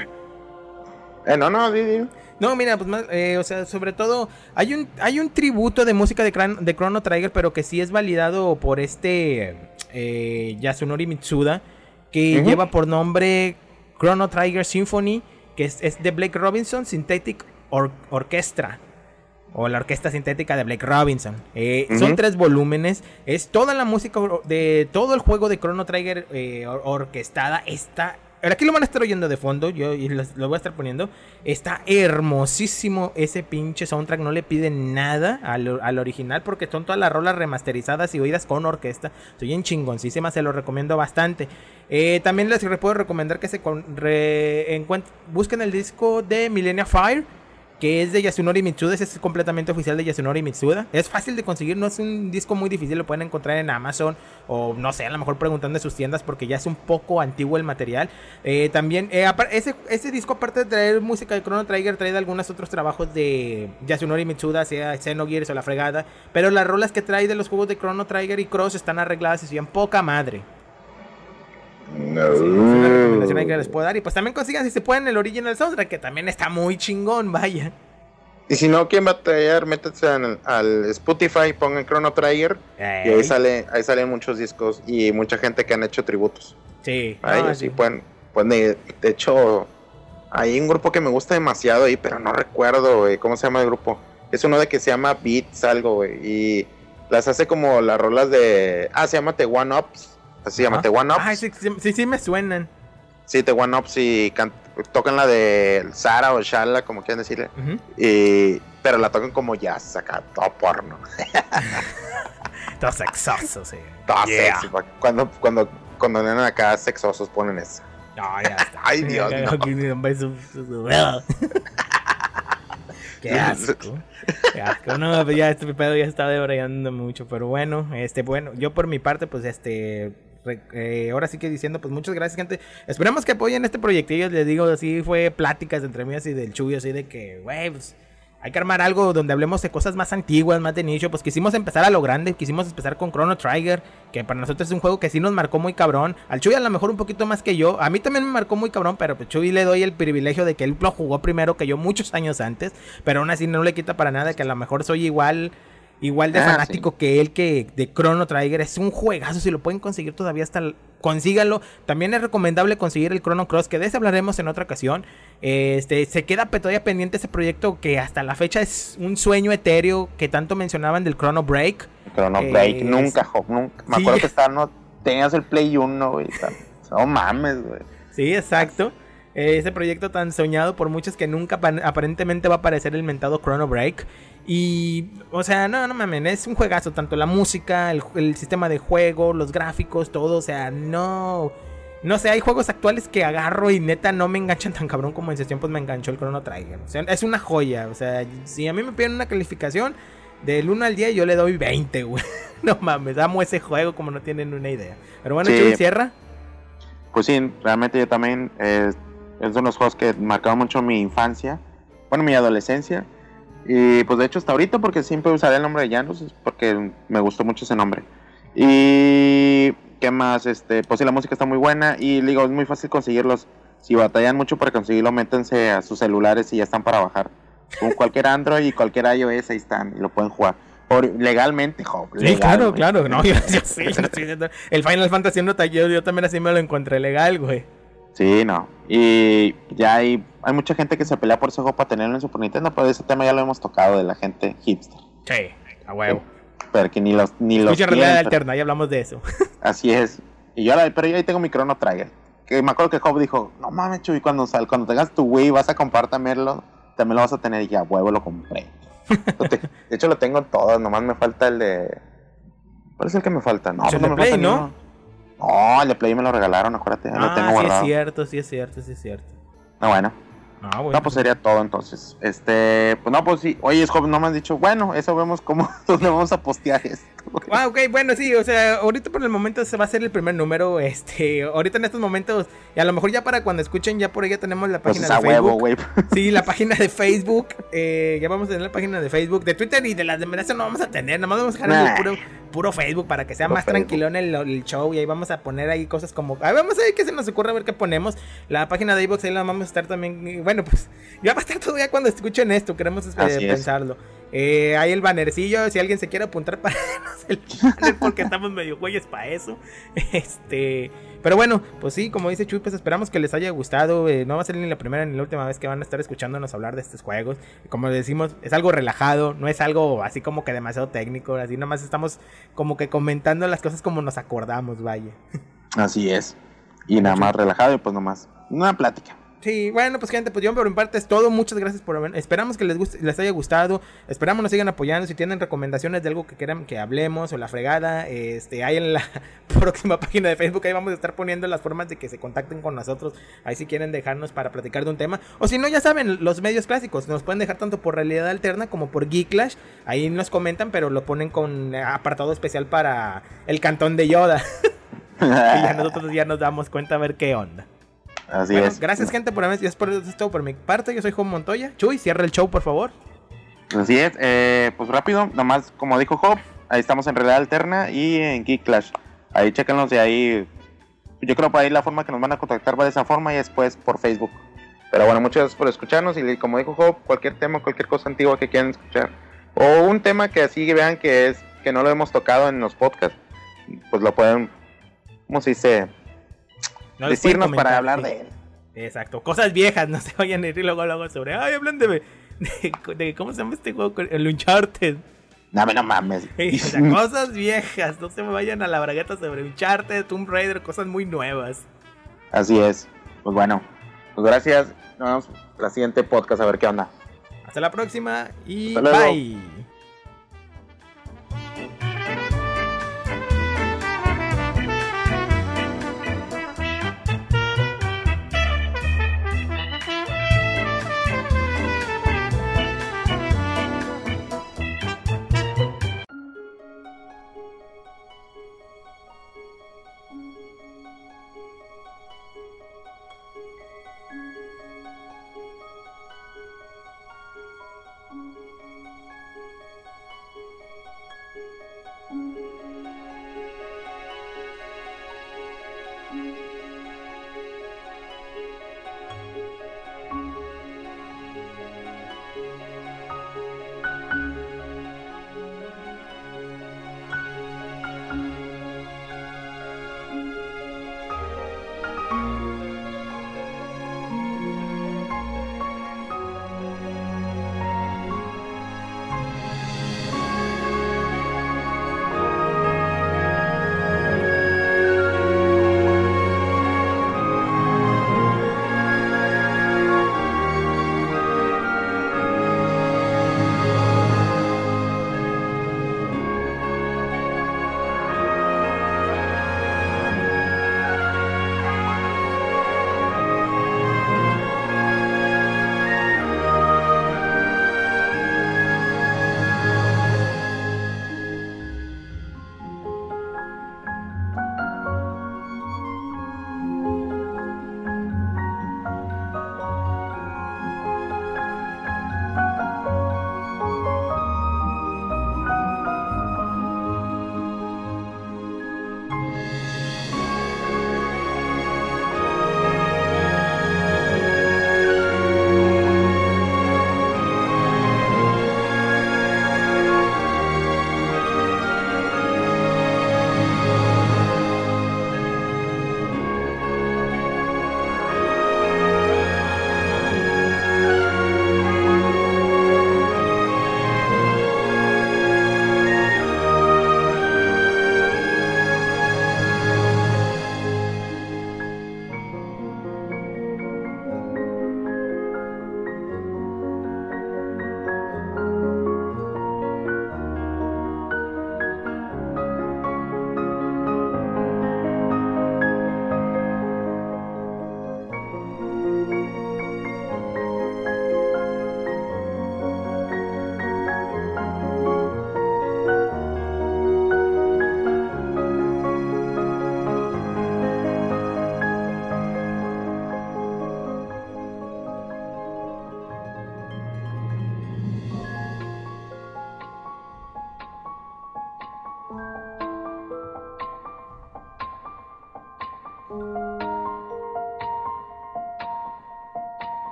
No, di. No, mira, pues más, o sea, sobre todo hay un tributo de música de Chrono Trigger, pero que sí es validado por Yasunori Mitsuda, que Ujú. lleva por nombre Chrono Trigger Symphony, que es de Blake Robinson Synthetic Orchestra. O la orquesta sintética de Blake Robinson. Son Ujú. 3 volúmenes. Es toda la música de todo el juego de Chrono Trigger orquestada. Está. Aquí lo van a estar oyendo de fondo. Yo y lo voy a estar poniendo. Está hermosísimo ese pinche soundtrack. No le piden nada al original. Porque son todas las rolas remasterizadas y oídas con orquesta. Soy bien chingoncísima. Se lo recomiendo bastante. También les puedo recomendar que busquen el disco de Millennia Fire, que es de Yasunori Mitsuda. Ese es completamente oficial de Yasunori Mitsuda. Es fácil de conseguir, no es un disco muy difícil. Lo pueden encontrar en Amazon o no sé, a lo mejor preguntando en sus tiendas, porque ya es un poco antiguo el material. También ese disco, aparte de traer música de Chrono Trigger, trae algunos otros trabajos de Yasunori Mitsuda, sea Xenogears o la fregada. Pero las rolas que trae de los juegos de Chrono Trigger y Cross están arregladas y se ven poca madre. No. Sí, es una recomendación ahí que les puedo dar. Y pues también consigan, si se pueden, el original soundtrack, que también está muy chingón, vaya. Y si no, ¿quién va a traer? Métanse al Spotify, pongan Chrono Trigger. Y ahí salen muchos discos y mucha gente que han hecho tributos. Sí. A ellos sí pueden de hecho, hay un grupo que me gusta demasiado ahí, pero no recuerdo, güey, cómo se llama el grupo. Es uno de que se llama Beats algo, güey, y las hace como las rolas de... se llama The One Ups. Así se llama The One Ups. Ay, sí me suenan. Sí, The One Ups y tocan la de Sara o Shala, como quieran decirle. Ujú. Pero la tocan como jazz, acá, todo porno. Todo sexoso, sí. Todo Yeah. sexy. Cuando andan acá sexosos ponen eso. No, ya está. Ay, Dios, no. Qué asco. Qué asco. No, pues ya este pedo ya está debrayando mucho. Pero bueno, yo por mi parte, pues ahora sí que diciendo, pues muchas gracias, gente. Esperemos que apoyen este proyectillo. Les digo, así fue pláticas entre mí y del Chuy, así de que, güey, pues hay que armar algo donde hablemos de cosas más antiguas, más de nicho. Pues quisimos empezar a lo grande, quisimos empezar con Chrono Trigger, que para nosotros es un juego que sí nos marcó muy cabrón. Al Chuy a lo mejor un poquito más que yo. A mí también me marcó muy cabrón, pero pues Chuy le doy el privilegio de que él lo jugó primero que yo muchos años antes. Pero aún así no le quita para nada que a lo mejor soy igual de fanático sí. que él, que de Chrono Trigger. Es un juegazo, si lo pueden conseguir todavía consíganlo. También es recomendable conseguir el Chrono Cross, que de ese hablaremos en otra ocasión. Se queda todavía pendiente ese proyecto que hasta la fecha es un sueño etéreo que tanto mencionaban del Chrono Break. Chrono Break, nunca. Me acuerdo que tenías el Play 1, güey. No mames, güey. Sí, exacto. Ese proyecto tan soñado por muchos que nunca aparentemente va a aparecer el mentado Chrono Break. Y, o sea, no mames, es un juegazo. Tanto la música, el sistema de juego, los gráficos, todo. O sea, no sé, hay juegos actuales que agarro y neta no me enganchan tan cabrón como en sesión pues me enganchó el Chrono Trigger. O sea, es una joya. O sea, si a mí me piden una calificación del 1 al 10, yo le doy 20, güey. No mames, amo ese juego como no tienen una idea. Pero bueno, Sí. Chuy, cierra. Pues sí, realmente yo también es de los juegos que marcaron mucho mi infancia, bueno, mi adolescencia, y pues de hecho hasta ahorita, porque siempre usaré el nombre de Janus, porque me gustó mucho ese nombre. Y qué más, pues sí, la música está muy buena y digo, es muy fácil conseguirlos. Si batallan mucho para conseguirlo, métanse a sus celulares y ya están para bajar. Con cualquier Android y cualquier iOS, ahí están y lo pueden jugar. Legalmente, Sí, claro. No, yo sí, el Final Fantasy no yo también así me lo encontré legal, güey. Sí, no. Y ya hay mucha gente que se pelea por ese juego para tenerlo en Super Nintendo, pero ese tema ya lo hemos tocado de la gente hipster. Sí, a huevo. Pero que ni los Escucha realidad quieren, alterna, ya hablamos de eso. así es. Y pero yo ahí tengo mi Chrono Trigger. Que me acuerdo que Job dijo, no mames, Chuy, cuando tengas tu Wii vas a comprar también lo vas a tener. Y ya, huevo, lo compré. De hecho lo tengo todos, nomás me falta el de... ¿Cuál es el que me falta? No, pues no el de me Play, falta ¿no? ni uno. No, el de Play me lo regalaron, acuérdate, lo tengo sí guardado. es cierto, sí es cierto. No, bueno. Bueno, No, pues sería todo entonces. Pues no, pues sí. Oye, Job, no me has dicho, bueno, eso vemos cómo dónde vamos a postear esto. Ok, bueno, sí, o sea, ahorita por el momento se va a hacer el primer número, ahorita en estos momentos, y a lo mejor ya para cuando escuchen, ya por ahí ya tenemos la página Pues de a huevo, Facebook. güey. Sí, la página de Facebook, ya vamos a tener la página de Facebook, de Twitter y de las demás no vamos a tener, nada más vamos a dejar en el puro Facebook para que sea Puro más Facebook. tranquilón el show, y ahí vamos a poner ahí cosas como, vamos a ver qué se nos ocurre, a ver qué ponemos, la página de iVoox ahí la vamos a estar también, y bueno, pues ya va a estar todo ya cuando escuchen esto, queremos pensarlo. Hay el bannercillo, si alguien se quiere apuntar para darnos el banner, porque estamos medio güeyes para eso. Pero bueno, pues sí, como dice Chuy, pues esperamos que les haya gustado. No va a ser ni la primera ni la última vez que van a estar escuchándonos hablar de estos juegos. Como decimos, es algo relajado, no es algo así como que demasiado técnico. Así nomás estamos como que comentando las cosas como nos acordamos, vaya. Así es. Y nada más relajado y pues nomás una plática. Sí, bueno, pues gente, pues yo por mi parte es todo. Muchas gracias por ver. Esperamos que les haya gustado. Esperamos nos sigan apoyando. Si tienen recomendaciones de algo que quieran que hablemos o la fregada, ahí en la próxima página de Facebook, ahí vamos a estar poniendo las formas de que se contacten con nosotros. Ahí si quieren dejarnos para platicar de un tema. O si no, ya saben, los medios clásicos. Nos pueden dejar tanto por Realidad Alterna como por Geeklash. Ahí nos comentan, pero lo ponen con apartado especial para el cantón de Yoda. Y ya nosotros ya nos damos cuenta a ver qué onda. Así Bueno, es. gracias gente por haberme. Eso es todo por mi parte. Yo soy Job Montoya. Chuy, cierra el show, por favor. Así es. Pues rápido, nomás como dijo Job, ahí estamos en Realidad Alterna y en Geek Clash. Ahí chéquenlos y ahí. Yo creo que ahí la forma que nos van a contactar va de esa forma y después por Facebook. Pero bueno, muchas gracias por escucharnos y como dijo Job, cualquier tema, cualquier cosa antigua que quieran escuchar o un tema que así vean que no lo hemos tocado en los podcasts, pues lo pueden, ¿cómo se dice? No les Decirnos pueden para comentar, hablar sí. de él. Exacto, cosas viejas, no se vayan a ir luego sobre. Ay, hablan de ¿cómo se llama este juego? El Uncharted. No mames. O sea, cosas viejas, no se me vayan a la bragueta sobre Uncharted, Tomb Raider, cosas muy nuevas. Así es. Pues bueno, pues gracias. Nos vemos en la siguiente podcast a ver qué onda. Hasta la próxima y Hasta luego. bye.